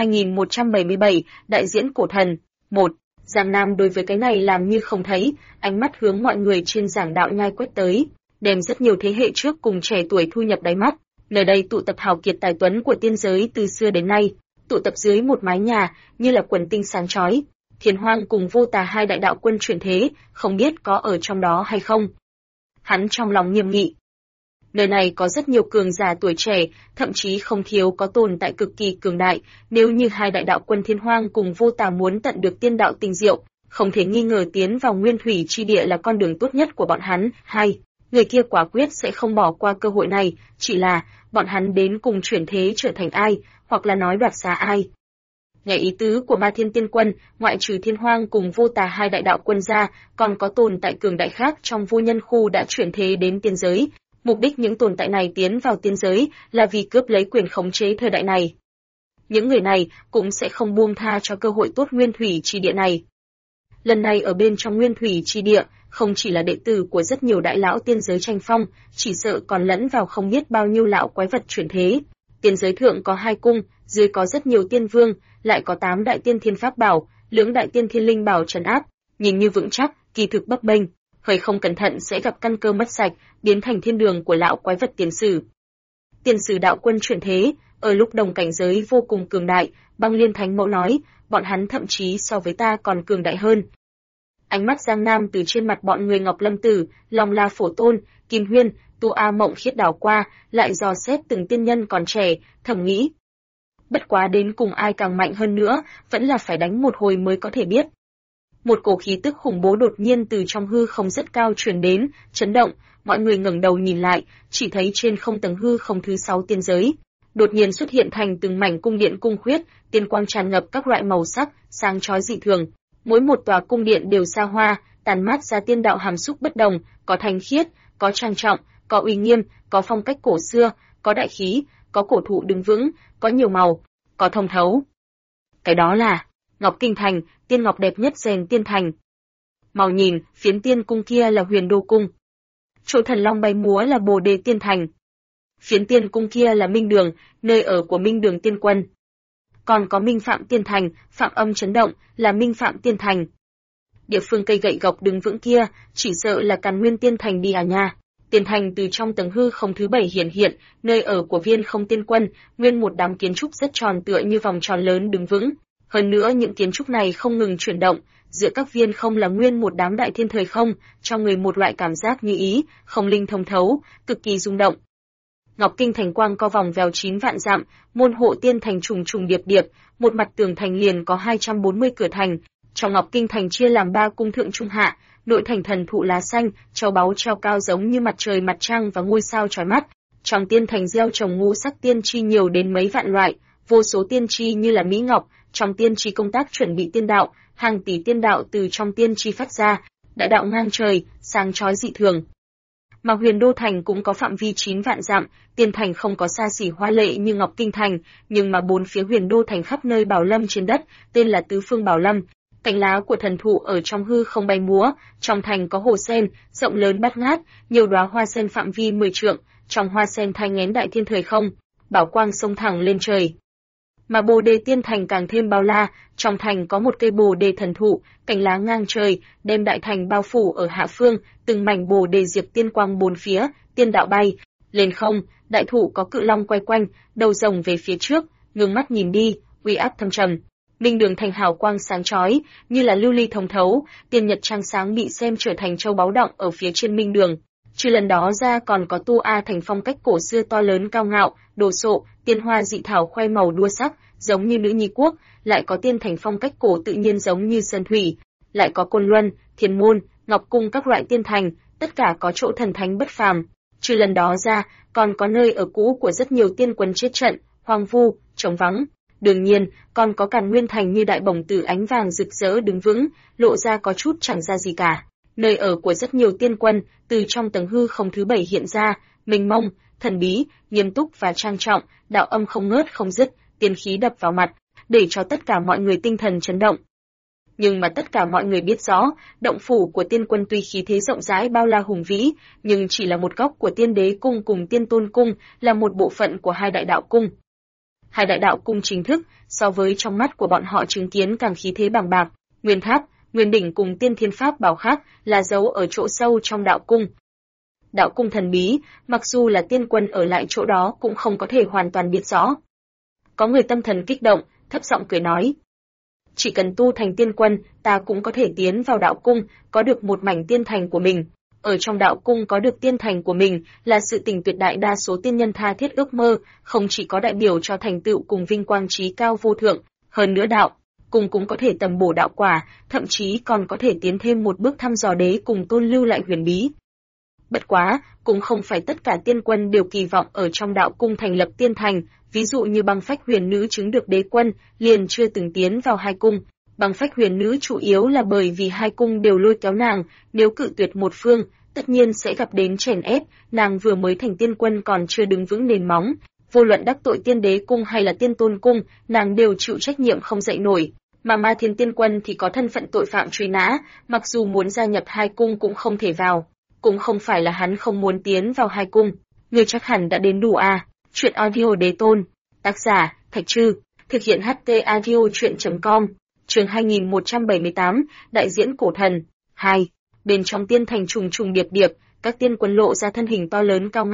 2177, đại diễn cổ thần. 1. Giang Nam đối với cái này làm như không thấy, ánh mắt hướng mọi người trên giảng đạo nhai quét tới, đem rất nhiều thế hệ trước cùng trẻ tuổi thu nhập đáy mắt. Nơi đây tụ tập hào kiệt tài tuấn của tiên giới từ xưa đến nay, tụ tập dưới một mái nhà, như là quần tinh sáng chói. Thiên Hoang cùng Vô Tà hai đại đạo quân chuyển thế, không biết có ở trong đó hay không. Hắn trong lòng nghiêm nghị. Nơi này có rất nhiều cường giả tuổi trẻ, thậm chí không thiếu có tồn tại cực kỳ cường đại, nếu như hai đại đạo quân Thiên Hoang cùng Vô Tà muốn tận được tiên đạo tinh diệu, không thể nghi ngờ tiến vào nguyên thủy chi địa là con đường tốt nhất của bọn hắn. Hai, người kia quả quyết sẽ không bỏ qua cơ hội này, chỉ là bọn hắn đến cùng chuyển thế trở thành ai, hoặc là nói đoạt xá ai. Nghe ý tứ của Ma Thiên Tiên Quân, ngoại trừ Thiên Hoang cùng Vô Tà hai đại đạo quân ra, còn có tồn tại cường đại khác trong vô nhân khu đã chuyển thế đến tiên giới. Mục đích những tồn tại này tiến vào tiên giới là vì cướp lấy quyền khống chế thời đại này. Những người này cũng sẽ không buông tha cho cơ hội tốt nguyên thủy chi địa này. Lần này ở bên trong nguyên thủy chi địa, không chỉ là đệ tử của rất nhiều đại lão tiên giới tranh phong, chỉ sợ còn lẫn vào không biết bao nhiêu lão quái vật chuyển thế. Tiên giới thượng có 2 cung, dưới có rất nhiều tiên vương, lại có 8 đại tiên thiên pháp bảo, lưỡng đại tiên thiên linh bảo trấn áp, nhìn như vững chắc, kỳ thực bấp bênh, hơi không cẩn thận sẽ gặp căn cơ mất sạch, biến thành thiên đường của lão quái vật tiền sử. Tiền sử đạo quân chuyển thế, ở lúc đồng cảnh giới vô cùng cường đại, Băng Liên Thánh Mẫu nói, bọn hắn thậm chí so với ta còn cường đại hơn. Ánh mắt Giang Nam từ trên mặt bọn người Ngọc Lâm Tử, Long La Phổ Tôn, Kim Huyên, Tu A Mộng Khiết đảo qua, lại dò xét từng tiên nhân còn trẻ, thầm nghĩ. Bất quá đến cùng ai càng mạnh hơn nữa, vẫn là phải đánh một hồi mới có thể biết. Một cổ khí tức khủng bố đột nhiên từ trong hư không rất cao truyền đến, chấn động, mọi người ngẩng đầu nhìn lại, chỉ thấy trên không tầng hư không thứ 6 tiên giới, đột nhiên xuất hiện thành từng mảnh cung điện cung khuyết, tiên quang tràn ngập các loại màu sắc, sáng chói dị thường. Mỗi một tòa cung điện đều xa hoa, tàn mát ra tiên đạo hàm xúc bất đồng, có thanh khiết, có trang trọng, có uy nghiêm, có phong cách cổ xưa, có đại khí, có cổ thụ đứng vững, có nhiều màu, có thông thấu. Cái đó là Ngọc Kinh Thành, tiên ngọc đẹp nhất rèn tiên thành. Mau nhìn, phiến tiên cung kia là Huyền Đô cung. Chỗ thần long bay múa là Bồ Đề tiên thành. Phiến tiên cung kia là Minh Đường, nơi ở của Minh Đường tiên quân. Còn có Minh Phạm tiên thành, Phạm Âm chấn động, là Minh Phạm tiên thành. Địa phương cây gậy gộc đứng vững kia, chỉ sợ là Càn Nguyên tiên thành đi à nha. Tiên thành từ trong tầng hư không thứ 7 hiện, nơi ở của Viên Không tiên quân, nguyên một đám kiến trúc rất tròn tựa như vòng tròn lớn đứng vững. Hơn nữa những kiến trúc này không ngừng chuyển động, giữa các viên không là nguyên một đám đại thiên thời không, cho người một loại cảm giác như ý, không linh thông thấu, cực kỳ rung động. Ngọc Kinh Thành quang co vòng vèo 9 vạn dặm, môn hộ tiên thành trùng trùng điệp điệp, một mặt tường thành liền có 240 cửa thành. Trong Ngọc Kinh Thành chia làm 3 cung thượng trung hạ, nội thành thần thụ lá xanh, châu báu treo cao giống như mặt trời mặt trăng và ngôi sao chói mắt. Trong tiên thành gieo trồng ngũ sắc tiên tri nhiều đến mấy vạn loại, vô số tiên tri như là mỹ ngọc, trong tiên tri công tác chuẩn bị tiên đạo, hàng tỷ tiên đạo từ trong tiên tri phát ra, đại đạo ngang trời, sáng chói dị thường. Mà Huyền Đô thành cũng có phạm vi 9 vạn dặm, tiên thành không có xa xỉ hoa lệ như Ngọc Kinh Thành, nhưng mà bốn phía Huyền Đô thành khắp nơi bảo lâm trên đất, tên là Tứ Phương Bảo Lâm. Cành lá của thần thụ ở trong hư không bay múa, trong thành có hồ sen, rộng lớn bát ngát, nhiều đóa hoa sen phạm vi 10 trượng, trong hoa sen thai nghén đại thiên thời không, bảo quang sông thẳng lên trời. Mà Bồ Đề tiên thành càng thêm bao la, trong thành có một cây Bồ Đề thần thụ, cành lá ngang trời, đem đại thành bao phủ ở hạ phương, từng mảnh Bồ Đề diệp tiên quang bốn phía, tiên đạo bay lên không, đại thụ có cự long quay quanh, đầu rồng về phía trước, ngước mắt nhìn đi, uy áp thâm trầm. Minh Đường thành hào quang sáng chói, như là lưu ly thông thấu, tiên nhật trăng sáng bị xem trở thành châu báu động ở phía trên Minh Đường. Trừ lần đó ra còn có Tu A thành phong cách cổ xưa to lớn cao ngạo, đồ sộ, tiên hoa dị thảo khoe màu đua sắc, giống như nữ nhi quốc, lại có tiên thành phong cách cổ tự nhiên giống như sơn thủy, lại có Côn Luân, Thiên Môn, Ngọc Cung các loại tiên thành, tất cả có chỗ thần thánh bất phàm. Trừ lần đó ra, còn có nơi ở cũ của rất nhiều tiên quân chết trận, hoang vu, trống vắng. Đương nhiên, còn có Càn Nguyên thành như đại bổng tử ánh vàng rực rỡ đứng vững, lộ ra có chút chẳng ra gì cả. Nơi ở của rất nhiều tiên quân, từ trong tầng hư không thứ 7 hiện ra, mênh mông, thần bí, nghiêm túc và trang trọng, đạo âm không ngớt không dứt, tiên khí đập vào mặt, để cho tất cả mọi người tinh thần chấn động. Nhưng mà tất cả mọi người biết rõ, động phủ của tiên quân tuy khí thế rộng rãi bao la hùng vĩ, nhưng chỉ là một góc của tiên đế cung cùng tiên tôn cung, là một bộ phận của hai đại đạo cung. Hai đại đạo cung chính thức, so với trong mắt của bọn họ chứng kiến càng khí thế bằng bạc, nguyên tháp, nguyên đỉnh cùng tiên thiên pháp bảo khác là giấu ở chỗ sâu trong đạo cung. Đạo cung thần bí, mặc dù là tiên quân ở lại chỗ đó cũng không có thể hoàn toàn biết rõ. Có người tâm thần kích động, thấp giọng cười nói. Chỉ cần tu thành tiên quân, ta cũng có thể tiến vào đạo cung, có được một mảnh tiên thành của mình. Ở trong đạo cung có được tiên thành của mình là sự tình tuyệt đại đa số tiên nhân tha thiết ước mơ, không chỉ có đại biểu cho thành tựu cùng vinh quang trí cao vô thượng, hơn nữa đạo cung cũng có thể tầm bổ đạo quả, thậm chí còn có thể tiến thêm một bước thăm dò đế cùng tôn lưu lại huyền bí. Bất quá, cũng không phải tất cả tiên quân đều kỳ vọng ở trong đạo cung thành lập tiên thành, ví dụ như Băng Phách Huyền Nữ chứng được đế quân, liền chưa từng tiến vào hai cung. Băng Phách Huyền Nữ chủ yếu là bởi vì hai cung đều lôi kéo nàng, nếu cự tuyệt một phương, tất nhiên sẽ gặp đến chèn ép, nàng vừa mới thành tiên quân còn chưa đứng vững nền móng, vô luận đắc tội tiên đế cung hay là tiên tôn cung, nàng đều chịu trách nhiệm không dậy nổi. Mà Ma Thiên Tiên Quân thì có thân phận tội phạm truy nã, mặc dù muốn gia nhập hai cung cũng không thể vào. Cũng không phải là hắn không muốn tiến vào hai cung, người chắc hẳn đã đến đủ à. Chuyện audio đế tôn, tác giả, Thạch Trư, thực hiện HT audio chuyện.com, chương 2178, đại diễn cổ thần, 2. Bên trong tiên thành trùng trùng điệp điệp, các tiên quân lộ ra thân hình to lớn cao ngạo,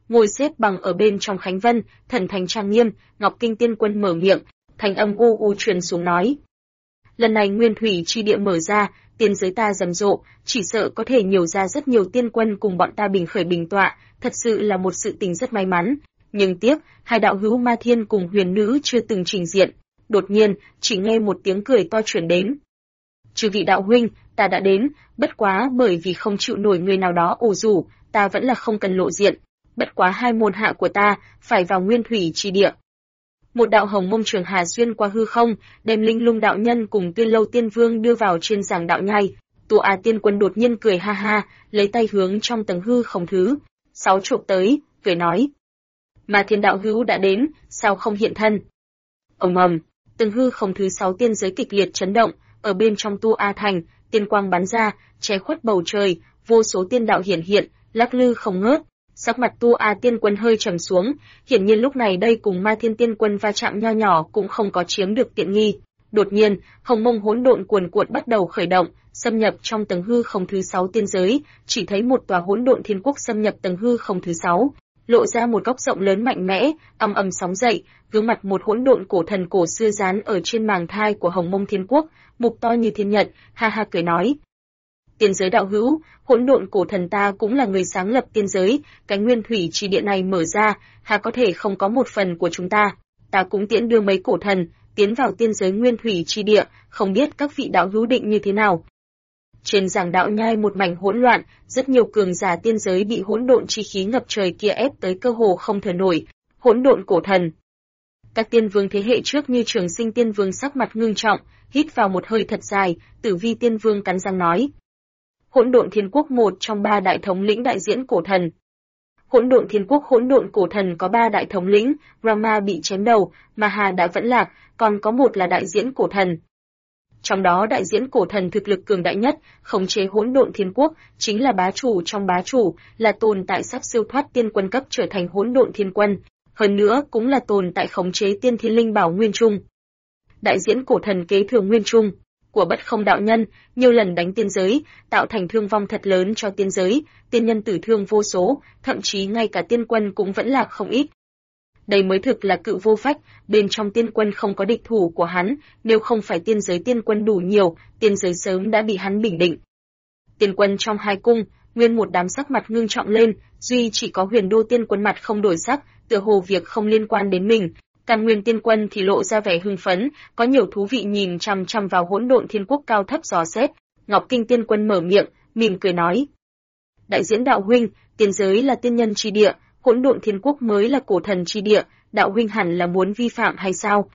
ngồi xếp bằng ở bên trong Khánh Vân, thần thánh trang nghiêm. Ngọc Kinh Tiên Quân mở miệng, thanh âm u u truyền xuống nói: lần này Nguyên Thủy chi địa mở ra, tiên giới ta rầm rộ, chỉ sợ có thể nhiều ra rất nhiều tiên quân cùng bọn ta bình khởi bình tọa, thật sự là một sự tình rất may mắn. Nhưng tiếc, hai đạo hữu Ma Thiên cùng Huyền Nữ chưa từng trình diện. Đột nhiên, chỉ nghe một tiếng cười to truyền đến. Chư vị đạo huynh, ta đã đến, bất quá bởi vì không chịu nổi người nào đó ổ rủ, ta vẫn là không cần lộ diện. Bất quá hai môn hạ của ta phải vào Nguyên Thủy chi địa. Một đạo hồng mông trường hà xuyên qua hư không, đem Linh Lung đạo nhân cùng Tuyên Lâu Tiên Vương đưa vào trên giảng đạo nhai. Tu A Tiên Quân đột nhiên cười ha ha, lấy tay hướng trong tầng hư không thứ 6 chụp tới, cười nói: Ma Thiên đạo hữu đã đến, sao không hiện thân? Ầm ầm, tầng hư không thứ 6 tiên giới kịch liệt chấn động, ở bên trong Tu A thành, tiên quang bắn ra, che khuất bầu trời, vô số tiên đạo hiển hiện, lắc lư không ngớt. Sắc mặt Tu A Tiên Quân hơi trầm xuống, hiển nhiên lúc này đây cùng Ma Thiên Tiên Quân va chạm nho nhỏ cũng không có chiếm được tiện nghi. Đột nhiên, hồng mông hỗn độn cuồn cuộn bắt đầu khởi động, xâm nhập trong tầng hư không thứ 6 tiên giới, chỉ thấy một tòa hỗn độn thiên quốc xâm nhập tầng hư không thứ 6, lộ ra một góc rộng lớn mạnh mẽ, ầm ầm sóng dậy, gương mặt một hỗn độn cổ thần cổ xưa dán ở trên màng thai của hồng mông thiên quốc, mục to như thiên nhật, ha ha cười nói: tiên giới đạo hữu, hỗn độn cổ thần ta cũng là người sáng lập tiên giới, cái Nguyên Thủy chi địa này mở ra, hà có thể không có một phần của chúng ta. Ta cũng tiễn đưa mấy cổ thần tiến vào tiên giới Nguyên Thủy chi địa, không biết các vị đạo hữu định như thế nào. Trên giảng đạo nhai một mảnh hỗn loạn, rất nhiều cường giả tiên giới bị hỗn độn chi khí ngập trời kia ép tới cơ hồ không thở nổi. Hỗn độn cổ thần. Các tiên vương thế hệ trước như Trường Sinh Tiên Vương sắc mặt ngưng trọng, hít vào một hơi thật dài, Tử Vi Tiên Vương cắn răng nói: Hỗn độn thiên quốc một trong 3 đại thống lĩnh đại diễn cổ thần. Hỗn độn thiên quốc hỗn độn cổ thần có 3 đại thống lĩnh, Rama bị chém đầu, Maha đã vẫn lạc, còn có một là đại diễn cổ thần. Trong đó đại diễn cổ thần thực lực cường đại nhất, khống chế hỗn độn thiên quốc, chính là bá chủ trong bá chủ, là tồn tại sắp siêu thoát tiên quân cấp trở thành hỗn độn thiên quân, hơn nữa cũng là tồn tại khống chế tiên thiên linh bảo nguyên trung. Đại diễn cổ thần kế thừa nguyên trung của Bất Không đạo nhân, nhiều lần đánh tiên giới, tạo thành thương vong thật lớn cho tiên giới, tiên nhân tử thương vô số, thậm chí ngay cả tiên quân cũng vẫn lạc không ít. Đây mới thực là cự vô phách, bên trong tiên quân không có địch thủ của hắn, nếu không phải tiên giới tiên quân đủ nhiều, tiên giới sớm đã bị hắn bình định. Tiên quân trong hai cung, nguyên một đám sắc mặt ngưng trọng lên, duy chỉ có Huyền Đô tiên quân mặt không đổi sắc, tựa hồ việc không liên quan đến mình. Càn Nguyên tiên quân thì lộ ra vẻ hưng phấn, có nhiều thú vị nhìn chằm chằm vào hỗn độn thiên quốc cao thấp dò xét. Ngọc Kinh tiên quân mở miệng, mỉm cười nói: Đại diễn đạo huynh, tiên giới là tiên nhân chi địa, hỗn độn thiên quốc mới là cổ thần chi địa, đạo huynh hẳn là muốn vi phạm hay sao?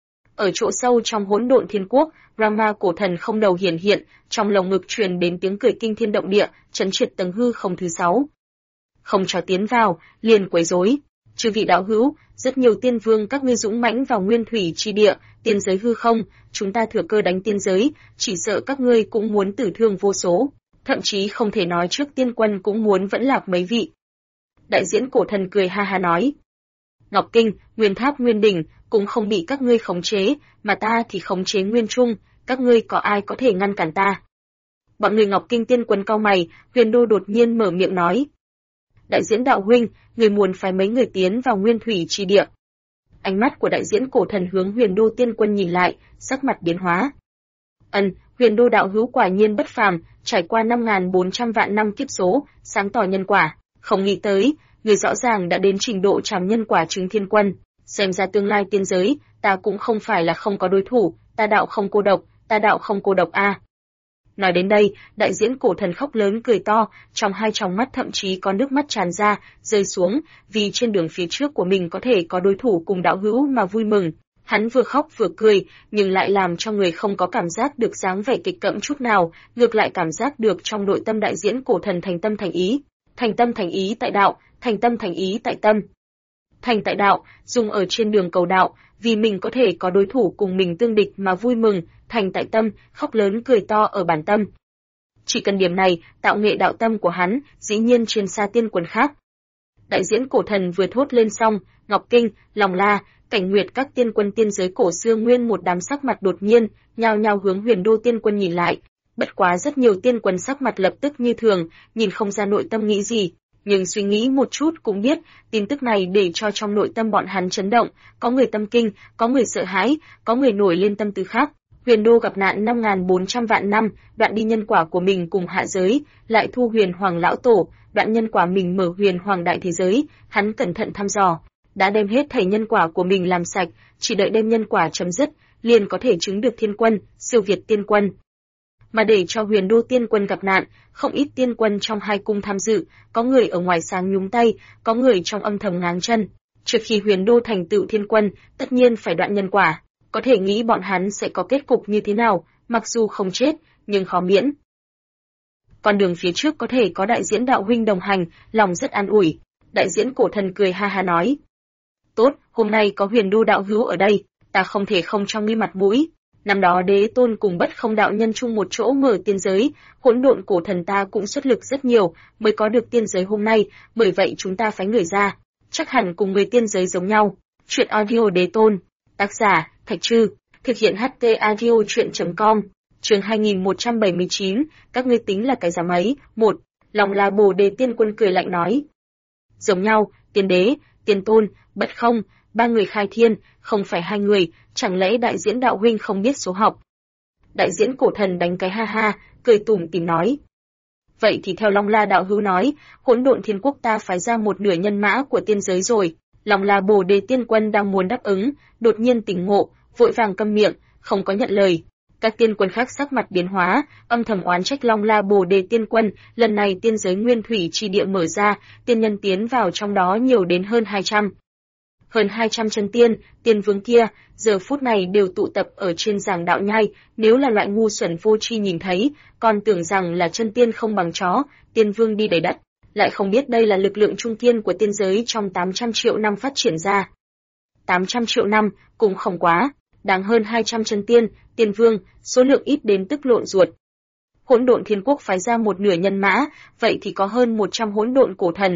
Ở chỗ sâu trong hỗn độn thiên quốc, Rama cổ thần không đầu hiển hiện, trong lồng ngực truyền đến tiếng cười kinh thiên động địa, chấn triệt tầng hư không thứ 6. Không cho tiến vào, liền quấy rối. Chư vị đạo hữu, rất nhiều tiên vương các ngươi dũng mãnh vào Nguyên Thủy chi địa, tiên giới hư không, chúng ta thừa cơ đánh tiên giới, chỉ sợ các ngươi cũng muốn tử thương vô số, thậm chí không thể nói trước tiên quân cũng muốn vẫn lạc mấy vị. Đại diễn cổ thần cười ha ha nói: Ngọc Kinh, Nguyên Tháp, Nguyên Đỉnh cũng không bị các ngươi khống chế, mà ta thì khống chế Nguyên Trung, các ngươi có ai có thể ngăn cản ta? Bọn người Ngọc Kinh tiên quân cau mày, Huyền Đô đột nhiên mở miệng nói: Đại diễn đạo huynh, người muốn phái mấy người tiến vào Nguyên Thủy chi địa. Ánh mắt của đại diễn cổ thần hướng Huyền Đô tiên quân nhìn lại, sắc mặt biến hóa. Huyền Đô đạo hữu quả nhiên bất phàm, trải qua 5.400 vạn năm kiếp số, sáng tỏ nhân quả, không nghĩ tới, người rõ ràng đã đến trình độ trảm nhân quả chứng thiên quân, xem ra tương lai tiên giới, ta cũng không phải là không có đối thủ, ta đạo không cô độc a. Nói đến đây, đại diễn cổ thần khóc lớn cười to, trong hai tròng mắt thậm chí có nước mắt tràn ra, rơi xuống, vì trên đường phía trước của mình có thể có đối thủ cùng đạo hữu mà vui mừng. Hắn vừa khóc vừa cười, nhưng lại làm cho người không có cảm giác được dáng vẻ kịch cẫm chút nào, ngược lại cảm giác được trong nội tâm đại diễn cổ thần thành tâm thành ý. Thành tâm thành ý tại đạo, thành tâm thành ý tại tâm. Thành tại đạo, dùng ở trên đường cầu đạo, vì mình có thể có đối thủ cùng mình tương địch mà vui mừng, thành tại tâm, khóc lớn cười to ở bản tâm. Chỉ cần điểm này, tạo nghệ đạo tâm của hắn, dĩ nhiên trên xa tiên quân khác. Đại diễn cổ thần vừa thốt lên xong, Ngọc Kinh, Lòng La, Cảnh Nguyệt các tiên quân tiên giới cổ xưa nguyên một đám sắc mặt đột nhiên, nhao nhao hướng Huyền Đô tiên quân nhìn lại. Bất quá rất nhiều tiên quân sắc mặt lập tức như thường, nhìn không ra nội tâm nghĩ gì, nhưng suy nghĩ một chút cũng biết, tin tức này để cho trong nội tâm bọn hắn chấn động, có người tâm kinh, có người sợ hãi, có người nổi lên tâm tư khác. Huyền Đô gặp nạn 5.400 vạn năm, đoạn đi nhân quả của mình cùng hạ giới, lại thu Huyền Hoàng lão tổ, đoạn nhân quả mình mở Huyền Hoàng đại thế giới, hắn cẩn thận thăm dò, đã đem hết thảy nhân quả của mình làm sạch, chỉ đợi đem nhân quả chấm dứt, liền có thể chứng được thiên quân, siêu việt tiên quân. Mà để cho Huyền Đô tiên quân gặp nạn, không ít tiên quân trong hai cung tham dự, có người ở ngoài sáng nhúng tay, có người trong âm thầm ngáng chân. Trước khi Huyền Đô thành tựu thiên quân, tất nhiên phải đoạn nhân quả, có thể nghĩ bọn hắn sẽ có kết cục như thế nào, mặc dù không chết, nhưng khó miễn. Con đường phía trước có thể có đại diễn đạo huynh đồng hành, lòng rất an ủi. Đại diễn cổ thần cười ha ha nói. Tốt, hôm nay có Huyền Đô đạo hữu ở đây, ta không thể không cho ngươi mặt mũi. Năm đó Đế Tôn cùng Bất Không đạo nhân chung một chỗ mở tiên giới, Hỗn Độn cổ thần ta cũng xuất lực rất nhiều, mới có được tiên giới hôm nay, bởi vậy chúng ta phái người ra, chắc hẳn cùng người tiên giới giống nhau. Chuyện audio Đế Tôn, tác giả Thạch Trư, thực hiện HT audio truyện.com, chương 2179, các ngươi tính là cái giá mấy? 1. Lòng là Bồ Đề tiên quân cười lạnh nói. Giống nhau, tiên đế, tiên tôn, Bất Không, ba người khai thiên, không phải hai người, chẳng lẽ đại diễn đạo huynh không biết số học? Đại diễn cổ thần đánh cái ha ha, cười tủm tỉm nói. Vậy thì theo Long La đạo hữu nói, Hỗn Độn Thiên Quốc ta phái ra một nửa nhân mã của tiên giới rồi. Long La Bồ Đề tiên quân đang muốn đáp ứng, đột nhiên tỉnh ngộ, vội vàng câm miệng, không có nhận lời. Các tiên quân khác sắc mặt biến hóa, âm thầm oán trách Long La Bồ Đề tiên quân, lần này tiên giới nguyên thủy chi địa mở ra, tiên nhân tiến vào trong đó nhiều đến hơn 200. Hơn 200 chân tiên, tiên vương kia, giờ phút này đều tụ tập ở trên giảng đạo nhai, nếu là loại ngu xuẩn vô tri nhìn thấy, còn tưởng rằng là chân tiên không bằng chó, tiên vương đi đầy đất, lại không biết đây là lực lượng trung tiên của tiên giới trong 800 triệu năm phát triển ra. 800 triệu năm, cũng không quá, đáng hơn 200 chân tiên, tiên vương, số lượng ít đến tức lộn ruột. Hỗn Độn Thiên Quốc phái ra một nửa nhân mã, vậy thì có hơn 100 hỗn độn cổ thần.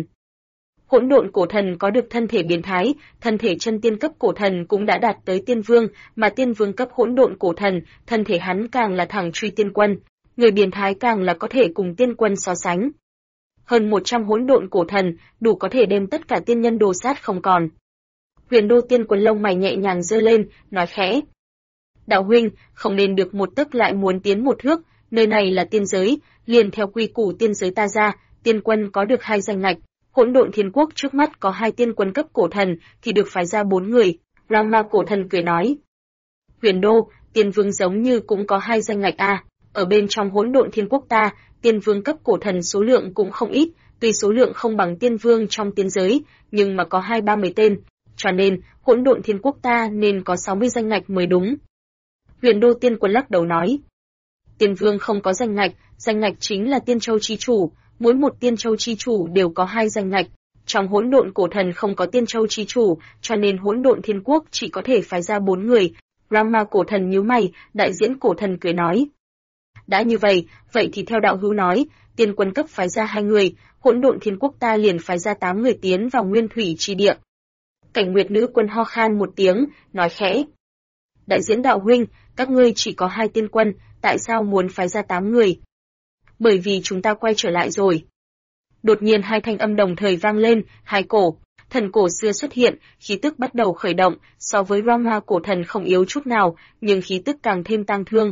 Hỗn Độn cổ thần có được thân thể biến thái, thân thể chân tiên cấp cổ thần cũng đã đạt tới tiên vương, mà tiên vương cấp hỗn độn cổ thần, thân thể hắn càng là thẳng truy tiên quân, người biến thái càng là có thể cùng tiên quân so sánh. Hơn 100 hỗn độn cổ thần, đủ có thể đem tất cả tiên nhân đồ sát không còn. Huyền Đô tiên quân lông mày nhẹ nhàng giơ lên, nói khẽ. Đạo huynh, không nên được một tấc lại muốn tiến một thước, nơi này là tiên giới, liền theo quy củ tiên giới ta ra, tiên quân có được 2 danh ngạch. Hỗn Độn Thiên Quốc trước mắt có 2 tiên quân cấp cổ thần, thì được phái ra 4 người. Rama cổ thần cười nói. Huyền Đô, tiên vương giống như cũng có 2 danh ngạch a. Ở bên trong Hỗn Độn Thiên Quốc ta, tiên vương cấp cổ thần số lượng cũng không ít, tuy số lượng không bằng tiên vương trong tiên giới, nhưng mà có 20-30 tên, cho nên Hỗn Độn Thiên Quốc ta nên có 60 danh ngạch mới đúng. Huyền Đô tiên quân lắc đầu nói. Tiên vương không có danh ngạch chính là tiên châu chi chủ. Mỗi một tiên châu chi chủ đều có 2 danh ngạch. Trong hỗn độn cổ thần không có tiên châu chi chủ, cho nên Hỗn Độn Thiên Quốc chỉ có thể phái ra 4 người. Rama cổ thần nhíu mày, đại diễn cổ thần cười nói. Đã như vậy thì theo đạo hữu nói, tiên quân cấp phái ra 2 người, Hỗn Độn Thiên Quốc ta liền phái ra 8 người tiến vào nguyên thủy chi địa. Cảnh Nguyệt nữ quân ho khan một tiếng, nói khẽ. Đại diễn đạo huynh, các ngươi chỉ có 2 tiên quân, tại sao muốn phái ra 8 người? Bởi vì chúng ta quay trở lại rồi. Đột nhiên 2 thanh âm đồng thời vang lên, 2 cổ, thần cổ xưa xuất hiện, khí tức bắt đầu khởi động, so với Rama cổ thần không yếu chút nào, nhưng khí tức càng thêm tang thương.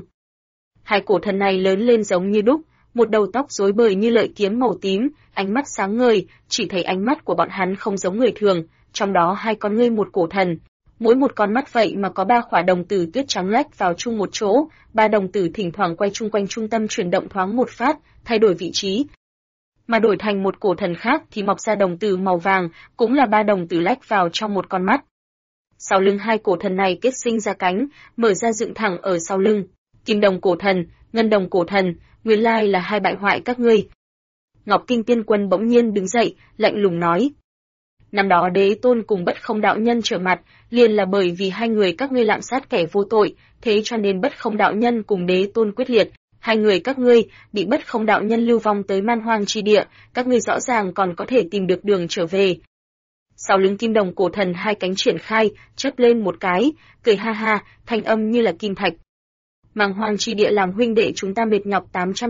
2 cổ thần này lớn lên giống như đúc, một đầu tóc rối bời như lợi kiếm màu tím, ánh mắt sáng ngời, chỉ thấy ánh mắt của bọn hắn không giống người thường, trong đó 2 con ngươi một cổ thần. Mỗi một con mắt vậy mà có 3 khỏa đồng tử tuyết trắng lách vào chung một chỗ, 3 đồng tử thỉnh thoảng quay chung quanh trung tâm chuyển động thoáng một phát, thay đổi vị trí. Mà đổi thành một cổ thần khác thì mọc ra đồng tử màu vàng, cũng là 3 đồng tử lách vào trong một con mắt. Sau lưng 2 cổ thần này kết sinh ra cánh, mở ra dựng thẳng ở sau lưng. Kim đồng cổ thần, ngân đồng cổ thần, nguyên lai là 2 bại hoại các ngươi. Ngọc Kinh tiên quân bỗng nhiên đứng dậy, lạnh lùng nói. Năm đó Đế Tôn cùng Bất Không đạo nhân trở mặt, liền là bởi vì 2 người các ngươi lạm sát kẻ vô tội, thế cho nên Bất Không đạo nhân cùng Đế Tôn quyết liệt, 2 người các ngươi bị Bất Không đạo nhân lưu vong tới man hoang chi địa, các ngươi rõ ràng còn có thể tìm được đường trở về. Sau lưng kim đồng cổ thần 2 cánh triển khai, chớp lên một cái, cười ha ha, thanh âm như là kim thạch. Màng Hoang chi địa làm huynh đệ chúng ta mệt nhọc 800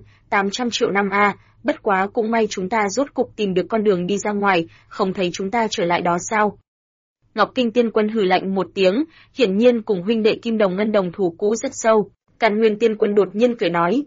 triệu năm a, bất quá cũng may chúng ta rốt cục tìm được con đường đi ra ngoài, không thấy chúng ta trở lại đó sao? Ngọc Kinh Tiên Quân hừ lạnh một tiếng, hiển nhiên cùng huynh đệ Kim Đồng Ngân Đồng thủ cũ rất sâu. Càn Nguyên Tiên Quân đột nhiên cười nói: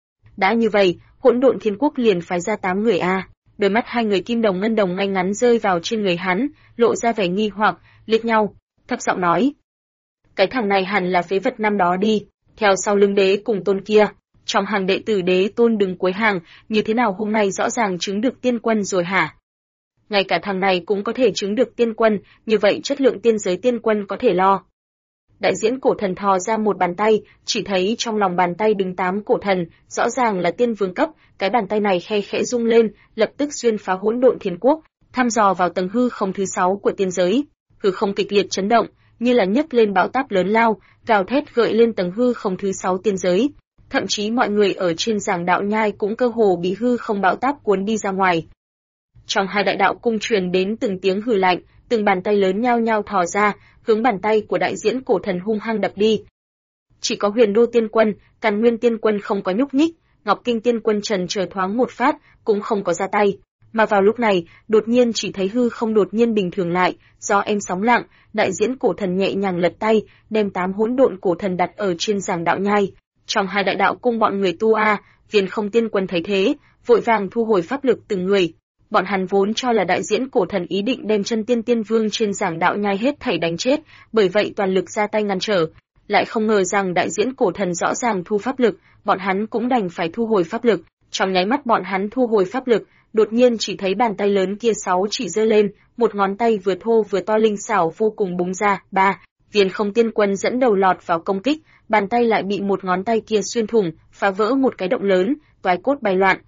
đã như vậy, Hỗn Độn Thiên Quốc liền phái ra 8 người a. Đôi mắt hai người Kim Đồng Ngân Đồng ngay ngắn rơi vào trên người hắn, lộ ra vẻ nghi hoặc, liếc nhau, thấp giọng nói: cái thằng này hẳn là phế vật năm đó đi, theo sau lưng Đế cùng Tôn kia, trong hàng đệ tử Đế Tôn đứng cuối hàng, như thế nào hôm nay rõ ràng chứng được tiên quân rồi hả? Ngay cả thằng này cũng có thể chứng được tiên quân, như vậy chất lượng tiên giới tiên quân có thể lo. Đại diễn cổ thần thò ra một bàn tay, chỉ thấy trong lòng bàn tay đứng 8 cổ thần, rõ ràng là tiên vương cấp, cái bàn tay này khe khẽ rung lên, lập tức xuyên phá Hỗn Độn Thiên Quốc, thăm dò vào tầng hư không thứ 6 của tiên giới. Hư không kịch liệt chấn động, như là nhấc lên bão táp lớn lao, gào thét gợi lên tầng hư không thứ 6 tiên giới. Thậm chí mọi người ở trên giảng đạo nhai cũng cơ hồ bị hư không bão táp cuốn đi ra ngoài. Trong hai đại đạo cung truyền đến từng tiếng hừ lạnh, từng bàn tay lớn nhao nhao thò ra, hướng bàn tay của đại diễn cổ thần hung hăng đập đi. Chỉ có Huyền Đô Tiên Quân, Càn Nguyên Tiên Quân không có nhúc nhích, Ngọc Kinh Tiên Quân trần chờ thoáng một phát, cũng không có ra tay. Mà vào lúc này, đột nhiên chỉ thấy hư không đột nhiên bình thường lại, gió êm sóng lặng, đại diễn cổ thần nhẹ nhàng lật tay, đem 8 hỗn độn cổ thần đặt ở trên giảng đạo nhai. Trong hai đại đạo cung bọn người tu Viền Không Tiên Quân thấy thế, vội vàng thu hồi pháp lực từng người. Bọn hắn vốn cho là đại diễn cổ thần ý định đem chân tiên tiên vương trên giảng đạo nhai hết thảy đánh chết, bởi vậy toàn lực ra tay ngăn trở. Lại không ngờ rằng đại diễn cổ thần rõ ràng thu pháp lực, bọn hắn cũng đành phải thu hồi pháp lực. Trong nháy mắt bọn hắn thu hồi pháp lực, đột nhiên chỉ thấy bàn tay lớn kia 6 chỉ giơ lên, một ngón tay vừa thô vừa to linh xảo vô cùng búng ra. Viền Không Tiên Quân dẫn đầu lọt vào công kích, bàn tay lại bị một ngón tay kia xuyên thủng, phá vỡ một cái động lớn, toái cốt bay loạn.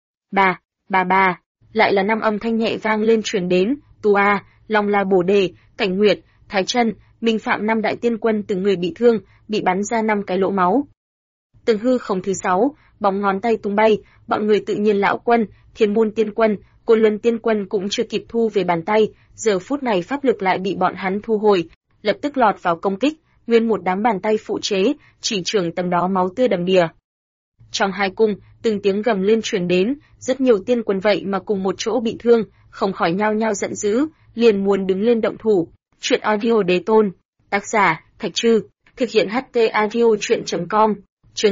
Lại là 5 âm thanh nhẹ vang lên truyền đến, Tu Long La Bồ Đề, Cảnh Nguyệt, Thái Chân, Minh Phạm 5 đại tiên quân từng người bị thương, bị bắn ra 5 cái lỗ máu. Từng hư không thứ 6, bóng ngón tay tung bay, bọn người tự nhiên lão quân, Thiên Môn Tiên Quân, Côn Luân Tiên Quân cũng chưa kịp thu về bàn tay, giờ phút này pháp lực lại bị bọn hắn thu hồi, lập tức lọt vào công kích, nguyên một đám bàn tay phụ chế, chỉ trường tầng đó máu tươi đầm đìa. Trong hai cung, từng tiếng gầm lên truyền đến, rất nhiều tiên quân vậy mà cùng một chỗ bị thương, không khỏi nhao nhao giận dữ, liền muốn đứng lên động thủ. Truyện audio Đế Tôn, tác giả Thạch Trư, thực hiện HT audio truyện.com, chương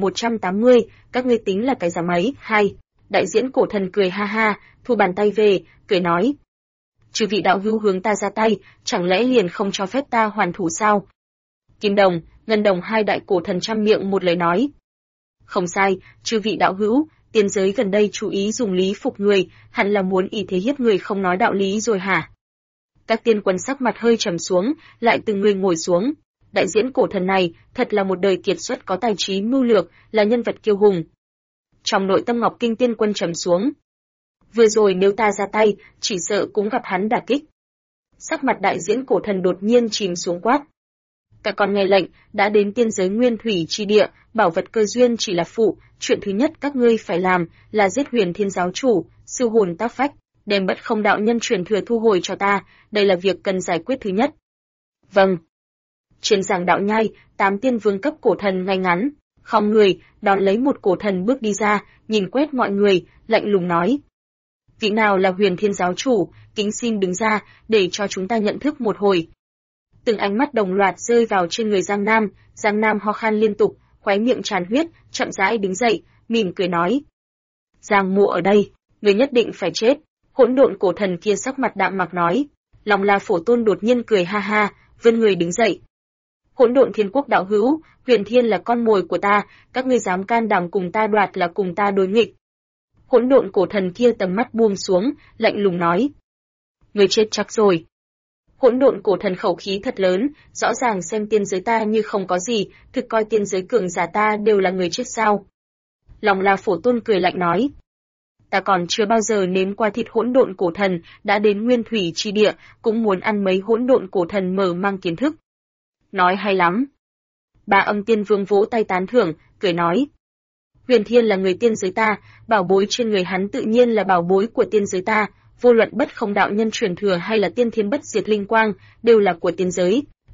2180, các ngươi tính là cái giả mấy? 2. Đại diễn cổ thần cười ha ha, thu bàn tay về, cười nói: chư vị đạo hữu hướng ta ra tay, chẳng lẽ liền không cho phép ta hoàn thủ sao? Kim Đồng, Ngân Đồng hai đại cổ thần trăm miệng một lời nói: không sai, chư vị đạo hữu, tiên giới gần đây chú ý dùng lý phục người, hẳn là muốn ỷ thế hiếp người không nói đạo lý rồi hả? Các tiên quân sắc mặt hơi trầm xuống, lại từng người ngồi xuống. Đại diễn cổ thần này, thật là một đời kiệt xuất có tài trí mưu lược, là nhân vật kiêu hùng. Trong nội tâm Ngọc Kinh Tiên Quân trầm xuống. Vừa rồi nếu ta ra tay, chỉ sợ cũng gặp hắn đả kích. Sắc mặt đại diễn cổ thần đột nhiên chìm xuống quát: cả con nghe lệnh, đã đến tiên giới nguyên thủy chi địa, bảo vật cơ duyên chỉ là phụ, chuyện thứ nhất các ngươi phải làm là giết Huyền Thiên giáo chủ, siêu hồn tác phách, đem Bất Không đạo nhân truyền thừa thu hồi cho ta, đây là việc cần giải quyết thứ nhất. Vâng. Trên giảng đạo nhai, 8 tiên vương cấp cổ thần ngay ngắn, khom người, đón lấy một cổ thần bước đi ra, nhìn quét mọi người, lạnh lùng nói: vị nào là Huyền Thiên giáo chủ, kính xin đứng ra, để cho chúng ta nhận thức một hồi. Từng ánh mắt đồng loạt rơi vào trên người Giang Nam ho khan liên tục, khóe miệng tràn huyết, chậm rãi đứng dậy, mỉm cười nói: Giang Mộ ở đây, người nhất định phải chết. Hỗn độn cổ thần kia sắc mặt đạm mạc nói. Long La Phổ Tôn đột nhiên cười ha ha, vươn người đứng dậy: Hỗn độn Thiên Quốc đạo hữu, Huyền Thiên là con mồi của ta, các ngươi dám can đảm cùng ta đoạt là cùng ta đối nghịch. Hỗn độn cổ thần kia tầm mắt buông xuống, lạnh lùng nói: người chết chắc rồi. Hỗn độn cổ thần khẩu khí thật lớn, rõ ràng xem tiên giới ta như không có gì, thực coi tiên giới cường giả ta đều là người chết sao? Long La Phổ Tôn cười lạnh nói: ta còn chưa bao giờ nếm qua thịt hỗn độn cổ thần, đã đến nguyên thủy chi địa, cũng muốn ăn mấy hỗn độn cổ thần mở mang kiến thức. Nói hay lắm. Ba Âm Tiên Vương vỗ tay tán thưởng, cười nói: Huyền Thiên là người tiên giới ta, bảo bối trên người hắn tự nhiên là bảo bối của tiên giới ta, vô luận Bất Không đạo nhân truyền thừa hay là Tiên Thiên Bất Diệt linh quang, đều là của tiên giới.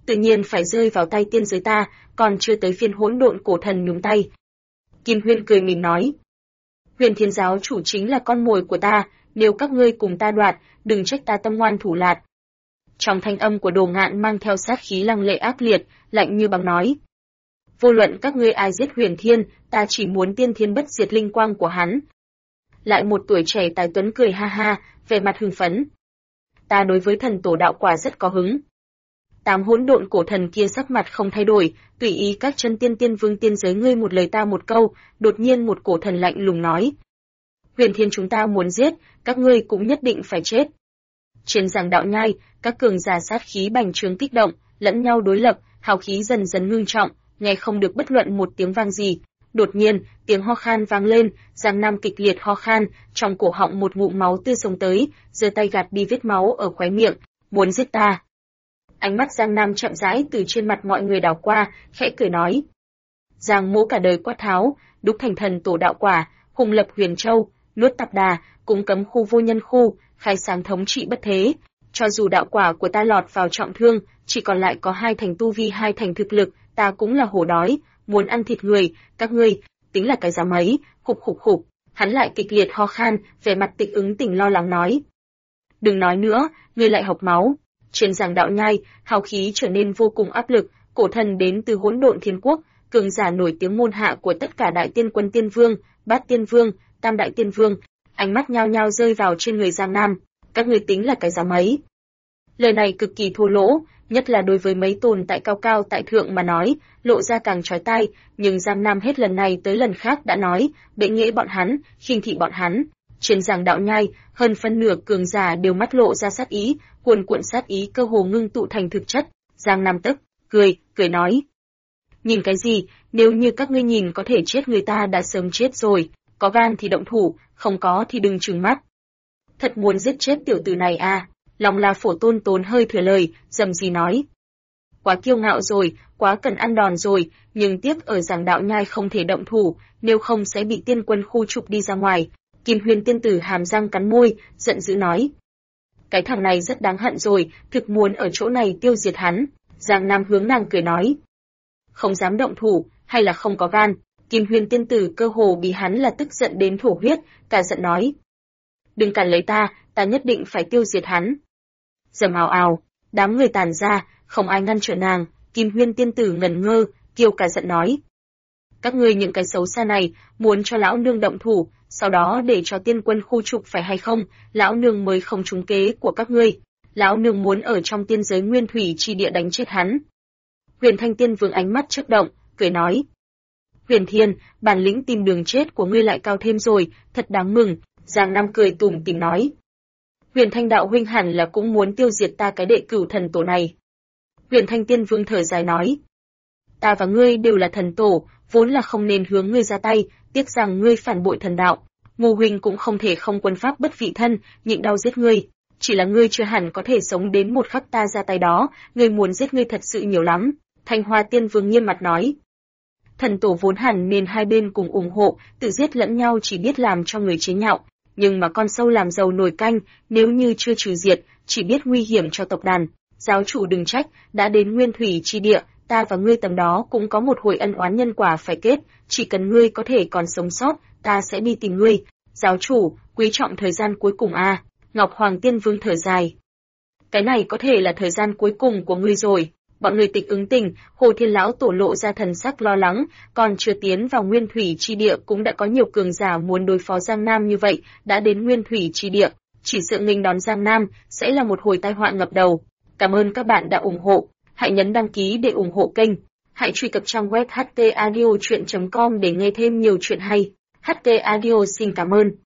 tự nhiên phải rơi vào tay tiên giới ta, còn chưa tới phiên hỗn độn cổ thần nhúng tay. Kim Huyên cười mỉm nói, Huyền Thiên giáo chủ chính là con mồi của ta, nếu các ngươi cùng ta đoạt, đừng trách ta tâm ngoan thủ lạt. Trong thanh âm của Đồ Ngạn mang theo sát khí lăng lệ ác liệt, lạnh như băng nói, vô luận các ngươi ai giết Huyền Thiên, ta chỉ muốn tiên thiên bất diệt linh quang của hắn. Lại một tuổi trẻ tài tuấn cười ha ha, vẻ mặt hưng phấn. Ta đối với thần tổ đạo quả rất có hứng. Tám hỗn độn cổ thần kia sắc mặt không thay đổi, tùy ý các chân tiên tiên vương tiên giới ngươi một lời ta một câu, đột nhiên một cổ thần lạnh lùng nói. Huyền Thiên chúng ta muốn giết, các ngươi cũng nhất định phải chết. Trên giảng đạo nhai, các cường giả sát khí bành trướng kích động, lẫn nhau đối lập, hào khí dần dần ngưng trọng, nghe không được bất luận một tiếng vang gì. Đột nhiên, tiếng ho khan vang lên, Giang Nam kịch liệt ho khan, trong cổ họng một ngụm máu tươi xông tới, giơ tay gạt đi vết máu ở khóe miệng, muốn giết ta. Ánh mắt Giang Nam chậm rãi từ trên mặt mọi người đảo qua, khẽ cười nói. Giang Mỗ cả đời quát tháo, đúc thành thần tổ đạo quả, hùng lập Huyền Châu, nuốt Tạp Đà, cúng cấm khu vô nhân khu, khai sáng thống trị bất thế. Cho dù đạo quả của ta lọt vào trọng thương, chỉ còn lại có 2 thành tu vi 2 thành thực lực, ta cũng là hổ đói, muốn ăn thịt người, các ngươi, tính là cái giá mấy, khục khục khục. Hắn lại kịch liệt ho khan, vẻ mặt Tịch Ứng Tình lo lắng nói. Đừng nói nữa, ngươi lại học máu. Trên giảng đạo nhai, hào khí trở nên vô cùng áp lực, cổ thần đến từ hỗn độn thiên quốc, cường giả nổi tiếng môn hạ của tất cả đại tiên quân tiên vương, bát tiên vương, tam đại tiên vương, ánh mắt nhao nhao rơi vào trên người Giang Nam. Các ngươi tính là cái giá mấy? Lời này cực kỳ thô lỗ, nhất là đối với mấy tồn tại cao cao tại thượng mà nói, lộ ra càng chói tai, nhưng Giang Nam hết lần này tới lần khác đã nói, bệ nghệ bọn hắn, khinh thị bọn hắn. Trên giảng đạo nhai, hơn phân nửa cường giả đều mắt lộ ra sát ý, cuồn cuộn sát ý cơ hồ ngưng tụ thành thực chất. Giang Nam tức, cười nói. Nhìn cái gì, nếu như các ngươi nhìn có thể chết người ta đã sớm chết rồi, có gan thì động thủ, không có thì đừng trừng mắt. Thật muốn giết chết tiểu tử này à? Lòng La Phổ Tôn tốn hơi thừa lời, dầm gì nói. Quá kiêu ngạo rồi, quá cần ăn đòn rồi, nhưng tiếc ở giảng đạo nhai không thể động thủ, nếu không sẽ bị tiên quân khu trục đi ra ngoài. Kim Huyền tiên tử hàm răng cắn môi, giận dữ nói. Cái thằng này rất đáng hận rồi, thực muốn ở chỗ này tiêu diệt hắn. Giang Nam hướng nàng cười nói. Không dám động thủ, hay là không có gan. Kim Huyền tiên tử cơ hồ bị hắn là tức giận đến thổ huyết, cả giận nói. Đừng cản lấy ta nhất định phải tiêu diệt hắn. Rầm ào ào, đám người tàn ra, không ai ngăn trở nàng. Kim Huyền tiên tử ngẩn ngơ, kêu cả giận nói. Các ngươi những cái xấu xa này, muốn cho lão nương động thủ, sau đó để cho tiên quân khu trục phải hay không, lão nương mới không trúng kế của các ngươi. Lão nương muốn ở trong tiên giới nguyên thủy chi địa đánh chết hắn. Huyền Thanh Tiên Vương ánh mắt chớp động, cười nói. Huyền Thiên, bản lĩnh tìm đường chết của ngươi lại cao thêm rồi, thật đáng mừng. Giang Nam cười tủm tỉm nói. Huyền Thanh đạo huynh hẳn là cũng muốn tiêu diệt ta cái đệ cửu thần tổ này. Huyền Thanh Tiên Vương thở dài nói. Ta và ngươi đều là thần tổ, vốn là không nên hướng ngươi ra tay, tiếc rằng ngươi phản bội thần đạo. Ngô huynh cũng không thể không quân pháp bất vị thân, nhịn đau giết ngươi. Chỉ là ngươi chưa hẳn có thể sống đến một khắc ta ra tay đó, ngươi muốn giết ngươi thật sự nhiều lắm. Thanh Hoa Tiên Vương nghiêm mặt nói. Thần tổ vốn hẳn nên hai bên cùng ủng hộ, tự giết lẫn nhau chỉ biết làm cho người chế nhạo. Nhưng mà con sâu làm dầu nồi canh, nếu như chưa trừ diệt, chỉ biết nguy hiểm cho tộc đàn. Giáo chủ đừng trách, đã đến nguyên thủy chi địa, ta và ngươi tầm đó cũng có một hồi ân oán nhân quả phải kết, chỉ cần ngươi có thể còn sống sót, ta sẽ đi tìm ngươi. Giáo chủ, quý trọng thời gian cuối cùng a. Ngọc Hoàng Tiên Vương thở dài. Cái này có thể là thời gian cuối cùng của ngươi rồi. Bọn người Tịch Ứng Tình, Hồ Thiên Lão tổ lộ ra thần sắc lo lắng, còn chưa tiến vào nguyên thủy chi địa cũng đã có nhiều cường giả muốn đối phó Giang Nam như vậy, đã đến nguyên thủy chi địa, chỉ sợ nghênh đón Giang Nam sẽ là một hồi tai họa ngập đầu. Cảm ơn các bạn đã ủng hộ, hãy nhấn đăng ký để ủng hộ kênh, hãy truy cập trang web htaudio.com để nghe thêm nhiều chuyện hay. HT Audio xin cảm ơn.